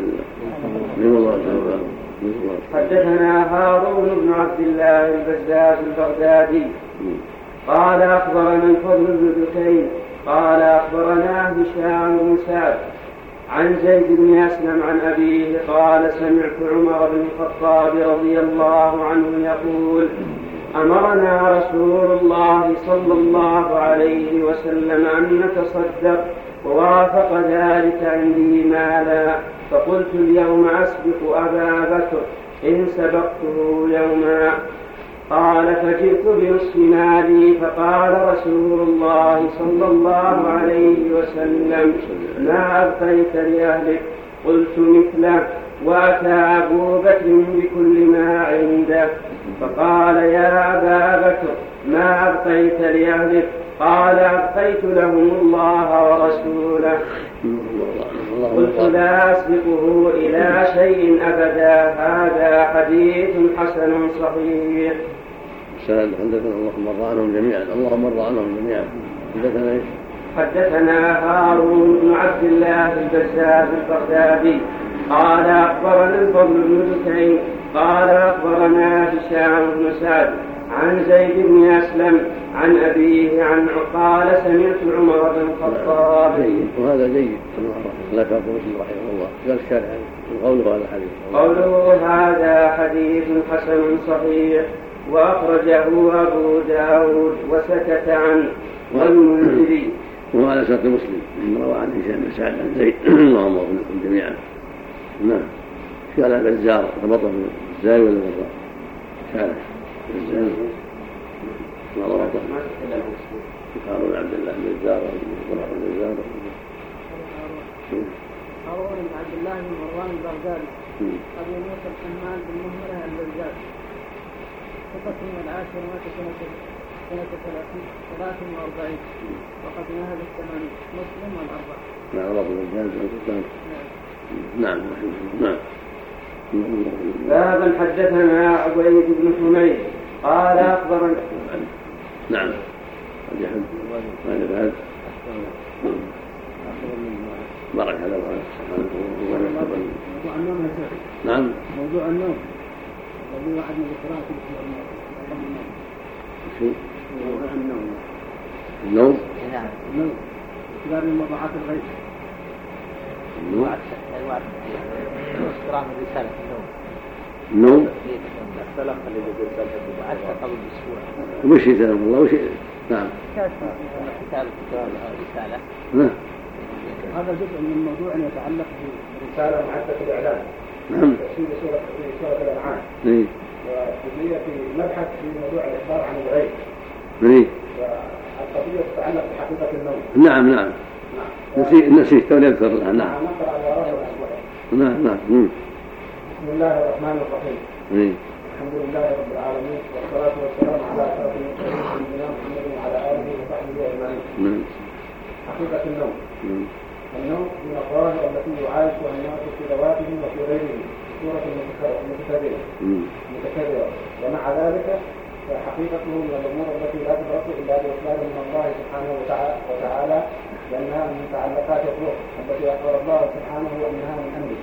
حدثنا هارون بن عبد الله البزاز البغدادي قال أخبرنا الفضل بن دكين قال أخبرنا هشام بن سعد عن زيد بن أسلم عن أبيه قال سمعت عمر بن الخطاب رضي الله عنه يقول أمرنا رسول الله صلى الله عليه وسلم أن نتصدق ووافق ذلك عندي مالا فقلت اليوم أسبق أبا بكر إن سبقته يوما قال فجئت بنصف مالي فقال رسول الله صلى الله عليه وسلم ما أبقيت لأهلك قلت مثله وأتى أبو بكر بكل ما عنده فقال يا أبا بكر ما أبقيت لأهلك قال أبقيت لهم الله ورسوله قلت لا أسبقه إلى شيء أبدا هذا حديث حسن صحيح. حدثنا اللهم ارضى عنهم جميعا اللهم ارضى عنهم جميعا. حدثنا ايش؟ حدثنا هارون بن عبد الله البزاز البغدادي قال أخبرنا الفضل بن دكين قال أخبرنا هشام بن سعد عن زيد بن أسلم عن أبيه عن قال سمعت عمر بن الخطاب. جيد وهذا جيد لا كان مسلم رحمه الله قال الشارع قوله هذا حديث قوله هذا حديث حسن صحيح وأخرجه أبو داود وسكت عنه والمنذري. وعلى شرط مسلم روى عن هشام بن سعد عن زيد اللهم اغفر لكم جميعا. نعم. قال البزار ربطه الزاي ولا البزار؟ شارع الزاي ما ربطه هارون عبد الله بن البزار وابن البزار هارون بن عبد الله بن مروان البغدادي أبو موسى الحمال بن مهملة البزار ثقة من العاشر مات سنة سنة ثلاث وأربعين وقد نهب الثمانين مسلم والأربعة. نعم رب الجهاز نعم نعم. بابا حدثنا عبيد بن حميد قال أخبرنا نعم الجهل هذا بعد بارك هذا موضوع النوم نعم موضوع النوم الذي وعدنا بقراءة النوم شو موضوع النوم النوم نعم النوم اختبار من موضوعات الغيب الوعد الوعد احترام الرسالة النوم النوم اختلف اللي يقول رسالة وعد قبل بأسبوع وش يسلم الله وش نعم كتاب رسالة نعم هذا جزء من موضوع يتعلق برسالة معدة الإعلام نعم في سورة في سورة الأنعام إيه وجزئية في مبحث في موضوع الإخبار عن الغيب إيه والقضية تتعلق بحقيقة النوم. نعم نعم نسيت نسيت تو نذكر الآن. نعم نقرأ على رأي الأسبوع. نعم نعم. بسم الله الرحمن الرحيم. إيه الحمد لله رب العالمين والصلاة والسلام على أشرف المرسلين سيدنا محمد وعلى آله وصحبه أجمعين. نعم. حقيقة النوم. نعم. النوم من الظواهر التي يعايشها الناس في ذواتهم وفي غيرهم بصورة متكررة متكررة ومع ذلك فحقيقته من الأمور التي لا تدرك إلا بإخبار من الله سبحانه وتعالى لأنها من متعلقات الروح التي أخبر الله سبحانه أنها من أمره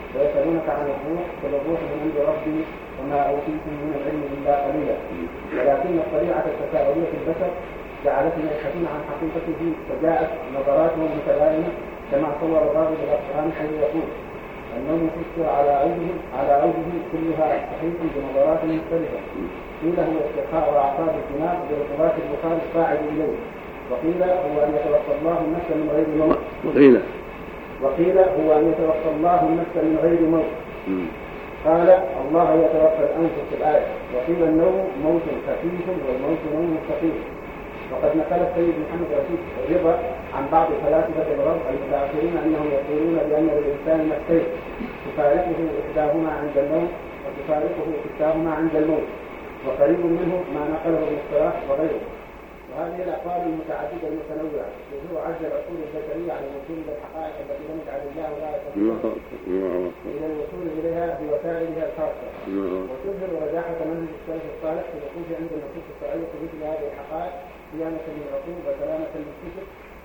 ويسألونك عن الروح قل الروح من عند ربي وما أوتيتم من العلم إلا قليلا. ولكن الطبيعة التساؤلية في البشر جعلتنا يبحثون عن حقيقته فجاءت نظراتهم متباينة كما صور الراغب الأفغان حيث يقول النوم فسر على عوده على عوده كلها صحيح بنظرات مختلفة. قيل هو استرخاء أعصاب الدماغ برطوبات البخار الصاعد إليه، وقيل هو أن يتوفى الله النفس من غير موت وقيل وقيل هو أن يتوفى الله النفس من غير موت قال الله يتوفى الأنفس في الآية. وقيل النوم موت خفيف والموت نوم ثقيل. وقد نقل السيد محمد رشيد رضا عن بعض فلاسفة الغرب المتأخرين أنهم يقولون بأن للإنسان نفسين تفارقه إحداهما عند النوم وتفارقه كلتاهما عند الموت، وقريب منه ما نقله ابن الصلاح وغيره. وهذه الأقوال المتعددة المتنوعة تظهر عجز العقول البشرية على الوصول إلى الحقائق التي لم يجعل الله لا يستطيع إلى الوصول إليها بوسائلها الخاصة، وتظهر رجاحة منهج السلف الصالح في الوقوف عند النصوص الشرعية مثل هذه الحقائق صيانة للعقول وسلامة للفكر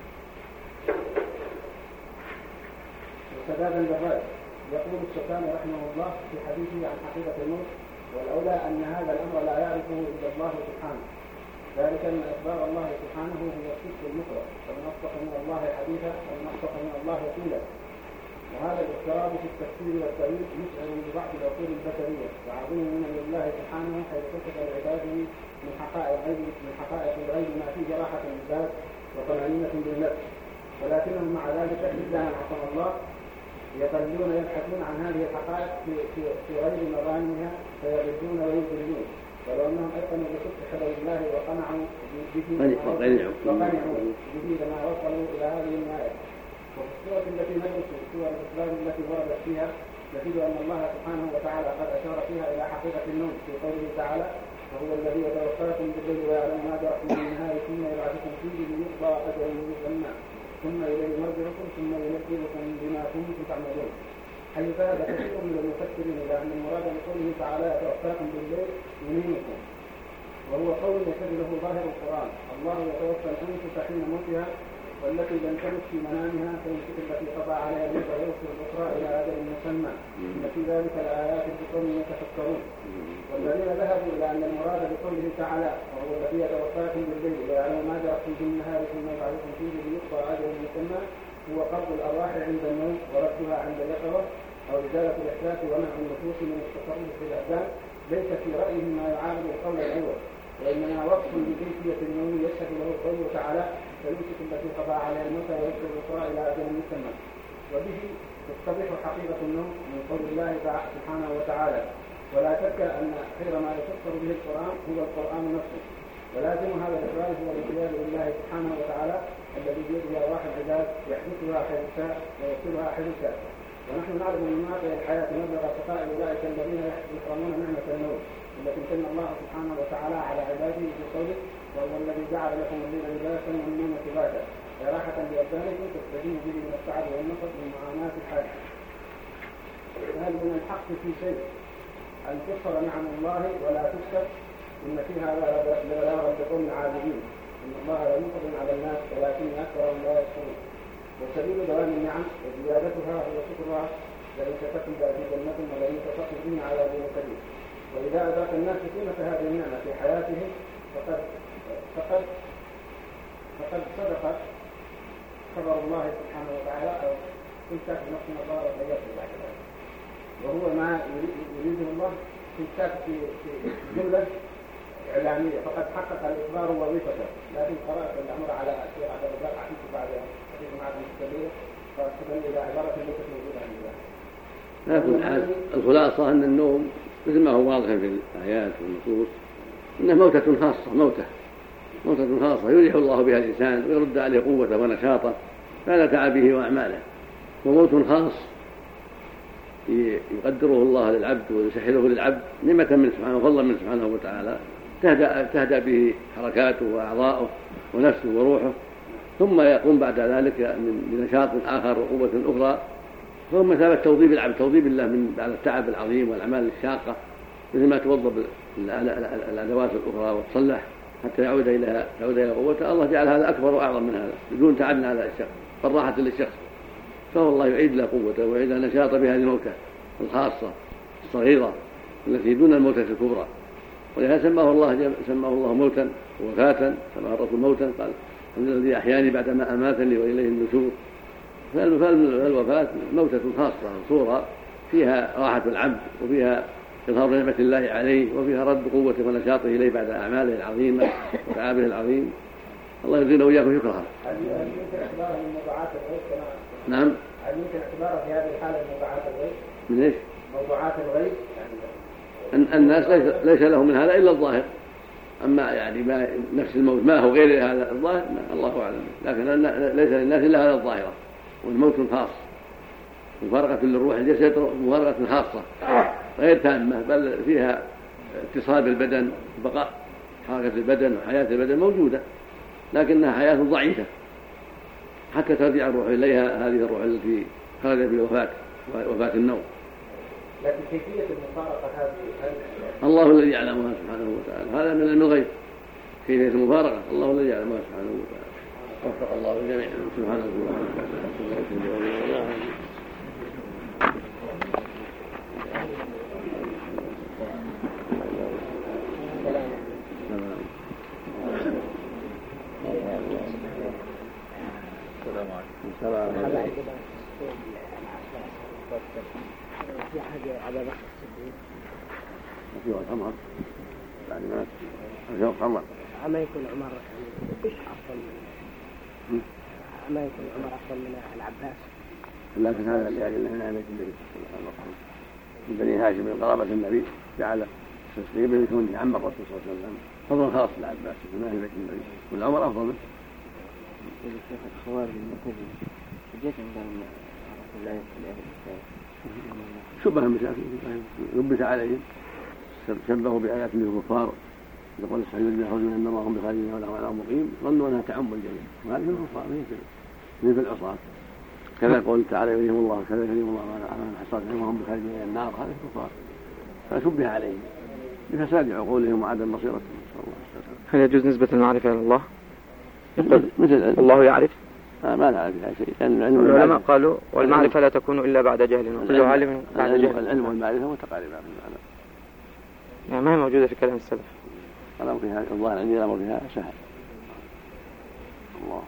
وسدادا للرأي. يقول الشوكاني رحمه الله في حديثه عن حقيقة الموت: والأولى أن هذا الأمر لا يعرفه إلا الله سبحانه، ذلك أن إخبار الله سبحانه هو الصدق المطلق، ومن أصدق من الله حديثا ومن أصدق من الله قيلا. وهذا الاضطراب في التفسير والتأويل مشعر بضعف العقول البشرية وعظيم من لله سبحانه حيث كشف لعباده من حقائق الغيب من حقائق الغيب ما فيه راحة للذات وطمأنينة بالنفس، ولكنهم مع ذلك إلا أن عصم الله يظلون يبحثون عن هذه الحقائق في في في غير مظانها فيردون ويضلون، ولو أنهم أيقنوا بصدق خبر الله وقنعوا به وقنعوا به لما وصلوا إلى هذه النهاية. وفي السورة التي ندرس سور الإسلام التي وردت فيها نجد أن الله سبحانه وتعالى قد أشار فيها إلى حقيقة النوم في قوله تعالى: وهو الذي يتوفاكم بالليل ويعلم ما جرحتم بالنهار ثم يبعثكم فيه ليقضى أجل مسمى ثم إليه مرجعكم ثم ينبئكم بما كنتم تعملون. حيث ذهب كثير من المفسرين إلى أن المراد بقوله تعالى يتوفاكم بالليل يمينكم، وهو قول يشهد له ظاهر القرآن: الله يتوفى الأنفس حين موتها والتي لم تمت في منامها فيمسك التي قضى عليها الموت ويرسل الأخرى إلى أجل مسمى، إن في ذلك الآيات لقوم يتفكرون. والذين ذهبوا إلى أن المراد بقوله تعالى وهو الذي يتوفاكم بالليل ويعلم ما جرحتم بالنهار ثم يبعثكم فيه ليقضى أجل مسمى هو قبض الأرواح عند النوم وردها عند اليقظة، أو إزالة الإحساس ومنع النفوس من التصرف في الأبدان، ليس في رأيه ما يعارض القول الأول، وإنما وصف بكيفية النوم يشهد له قوله تعالى: فيمسك التي قضى عليها الموت ويرسل الأخرى إلى أجل مسمى. وبه تتضح حقيقة النوم من قول الله سبحانه وتعالى. ولا شك أن خير ما يفسر به القرآن هو القرآن نفسه، ولازم هذا الإقرار هو الانقياد لله سبحانه وتعالى الذي بيده أرواح العباد يحدثها حيث شاء ويوصلها حيث شاء. ونحن نعلم من واقع الحياة مبلغ سقاء أولئك الذين يحرمون نعمة النوم التي امتن الله سبحانه وتعالى على عباده بقوله: وهو الذي جعل لكم الليل لباسا والنوم سباتا راحة لأبدانكم تستجيب به من التعب والنصب من معاناة الحاجة. هل من الحق في شيء أن تكفر نعم الله ولا تشكر؟ إن فيها لبلاغا لقوم عابدين، إن الله لا يقدر على الناس ولكن أكثرهم لا يشكرون. وسبيل دوام النعم وزيادتها هو شكرها، لئن شكرتم لأزيدنكم ولئن كفرتم إن عذابي لشديد. وإذا أدرك الناس قيمة هذه النعمة في حياتهم فقد فقد فقد صدق خبر الله سبحانه وتعالى أو تمسك نفس الله وسيئته بعد ذلك، وهو ما يريده الله تمسك في جملة إعلامية، فقد حقق الإخبار وظيفته. لكن قرأت الأمر على أشياء على الرجال عديد بعد حديث معك المستقبلية فأستدل إلى عبارة ليست موجودة عن الله. لكن الخلاصة أن النوم مثل ما هو واضح في الآيات والنصوص إنه موتة خاصة، موتة موتة خاصة يريح الله بها الإنسان ويرد عليه قوته ونشاطه فلا تعب به وأعماله، وموت خاص يقدره الله للعبد ويسهله للعبد نعمة من سبحانه وفضلا من سبحانه وتعالى تهدأ, تهدأ به حركاته وأعضاؤه ونفسه وروحه، ثم يقوم بعد ذلك بنشاط آخر وقوة أخرى، فهو مثابة توظيف العبد توظيف الله من بعد التعب العظيم والأعمال الشاقة، مثل ما توظف الأدوات الأخرى وتصلح حتى يعود إلى تعود إلى قوته. الله جعل هذا أكبر وأعظم من هذا بدون تعب على الشخص، فالراحة للشخص، فهو الله يعيد له قوته ويعيد له نشاطه بهذه الموتة الخاصة الصغيرة التي دون الموتة الكبرى، ولهذا سماه الله سماه الله موتا ووفاة، سماه الرسول موتا قال الذي أحياني بعدما أماتني وإليه النشور. فالوفاة موتة خاصة صورة فيها راحة العبد وفيها إظهار نعمة الله عليه وفيها رد قوته ونشاطه إليه بعد أعماله العظيمة وتعابه العظيم. الله يرزقنا وإياكم شكرها. هل يمكن اعتبارها من موضوعات الغيب؟ نعم. هل يمكن اعتبارها في هذه الحالة من موضوعات الغيب؟ من ايش؟ موضوعات الغيب يعني الناس ليس, ليس لهم من هذا إلا الظاهر، أما يعني ما نفس الموت ما هو غير هذا الظاهر الله أعلم، لكن ليس للناس إلا هذا الظاهرة، والموت خاص مفارقة للروح الجسد مفارقة خاصة غير تامة، بل فيها اتصال بالبدن، بقاء حركة البدن وحياة البدن موجودة، لكنها حياة ضعيفة حتى ترجع الروح إليها، هذه الروح التي خرجت بالوفاة وفاة النوم. لكن كيفية المفارقة هذه الله الذي يعلمها سبحانه وتعالى، هذا من علم الغيب. كيفية المفارقة الله الذي يعلمها سبحانه وتعالى. وفق الله الجميع سبحانه وتعالى. في حاجة على بخت السبيل في القمر بعد ما في القمر أما يكون عمر أفضل من أما يكون عمر أفضل من العباس، لكن هذا يعني من عناية النبي صلى الله عليه وسلم من بني هاشم من قرابة النبي جعل تسليمه يكون عم الرسول صلى الله عليه وسلم فضل خاص للعباس من أهل بيت النبي، والعمر أفضل منه. الشيخ الخوارج المكذب جيت عندهم رسول الله صلى الله عليه وسلم شبه المساكين لبس عليهم شبهوا بآيات الكفار يقول الصحيح الذين يخرجون من النار وهم بخارجين ولا هم على مقيم ظنوا أنها تعم الجميع، وهذه الكفار مثل العصاة كذا قول تعالى يريهم الله كذا يريهم الله على حصادهم وهم بخارجين من النار، هذه الكفار فشبه عليهم لفساد عقولهم وعدم بصيرتهم. هل يجوز نسبة المعرفة إلى الله؟ مثل الله يعرف آه ما نعرف بها شيء، لأن العلم العلماء قالوا والمعرفة لا تكون إلا بعد جهل، وكل عالم بعد جهل. العلم والمعرفة متقاربة في المعنى، يعني ما هي موجودة في كلام السلف. الأمر فيها الظاهر عندي الأمر فيها سهل. الله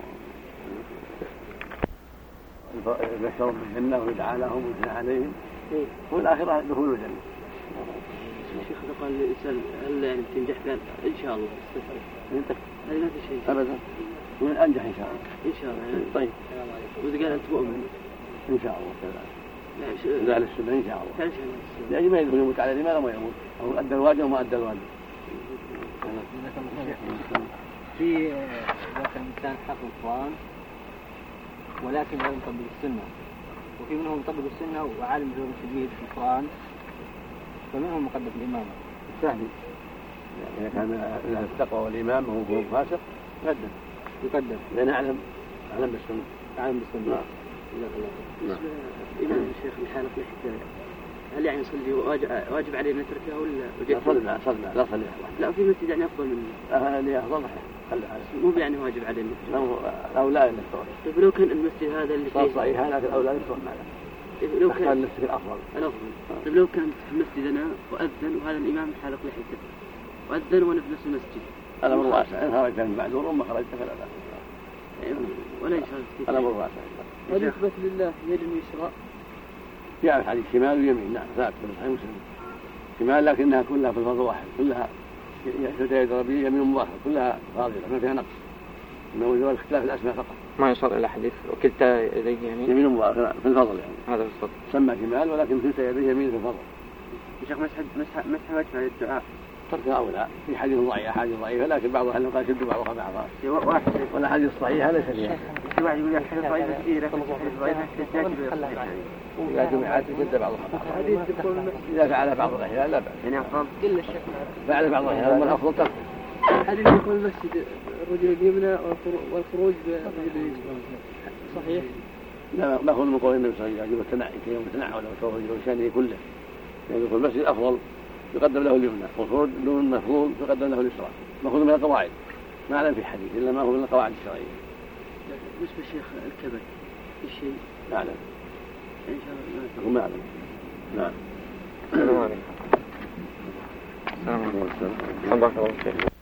يبشرون بالجنة ويدعى لهم ويثنى عليهم والآخرة دخول الجنة. الشيخ قال الإنسان هل يعني تنجح؟ قال إن شاء الله هذه ما في شيء أبدا، من أنجح إن شاء الله. إن شاء الله. طيب وإذا قال أنت مؤمن إن شاء الله كذا لا للسنة إن شاء الله، لأجل ما يدخل يموت على الإيمان وما يموت أو أدى الواجب وما أدى الواجب. في لكن كان حافظ القرآن ولكن لا يطبق السنة، وفي منهم يطبق السنة وعالم جواب شديد في القرآن، فمنهم مقدم الإمامة الثاني إذا كان له التقوى والإمام وهو فاسق يقدم يقدم لأن أعلم أعلم بالسنة أعلم بالسنة. جزاك الله خير. إمام الشيخ الحالق لحيته هل يعني يصلي واجب, واجب عليه أن يتركها ولا لا صلي لا صلي لا صلي لا في مسجد يعني أفضل منه اللي أفضل خلي مو يعني واجب عليه أو لا يستوعب. طيب لو كان المسجد هذا اللي فيه صحيح لكن أو لا يستوعب معنا لو كان المسجد الأفضل الأفضل. طيب لو كان في مسجدنا وأذن وهذا الإمام حالق لحيته وأذن وأنا في نفس المسجد الأمر واسع، إن خرجت من معذور وما خرجت فلا بأس ولا يشارك. الأمر واسع. هل يثبت لله يد يسرى؟ جاء في حديث شمال ويمين نعم ثابت في صحيح مسلم شمال لكنها كلها في الفرض واحد، كلها كلتا يد ربي يمين مظاهر كلها فاضلة ما فيها نقص، إنه زوال اختلاف الأسماء فقط ما يصل إلى حديث وكلتا يديه يمين يمين مظاهر في الفضل يعني هذا في الفضل سمى شمال ولكن كلتا يديه يمين في الفضل. يا شيخ مسح مسح مسح وجه الدعاء تركها أولى في حديث ضعيف حديث ضعيفة لكن بعض أهل قال شدوا بعضها بعضها واحد ولا حديث صحيح ليس فيها. في واحد يقول حديث ضعيف كثير لكن حديث ضعيف إذا جمعت شد بعضها حديث تكون إذا فعل بعض الأحيان لا بأس يعني أفضل كل الشيء فعل بعض الأحيان أما الأفضل ترك. حديث يكون المسجد الرجل اليمنى والخروج بالرجل اليسرى صحيح؟ لا مأخذ من قول النبي صلى الله عليه وسلم التنعي كي يتنعى ولا يتوفى رجل شانه كله يعني يدخل المسجد أفضل يقدم له اليمنى والخروج دون المفروض يقدم له اليسرى مأخذ من القواعد ما أعلم في حديث إلا ما هو من القواعد الشرعية. بالنسبة الشيخ الكبد في شيء لا أعلم إن شاء الله ما أعلم نعم. السلام عليكم. السلام عليكم.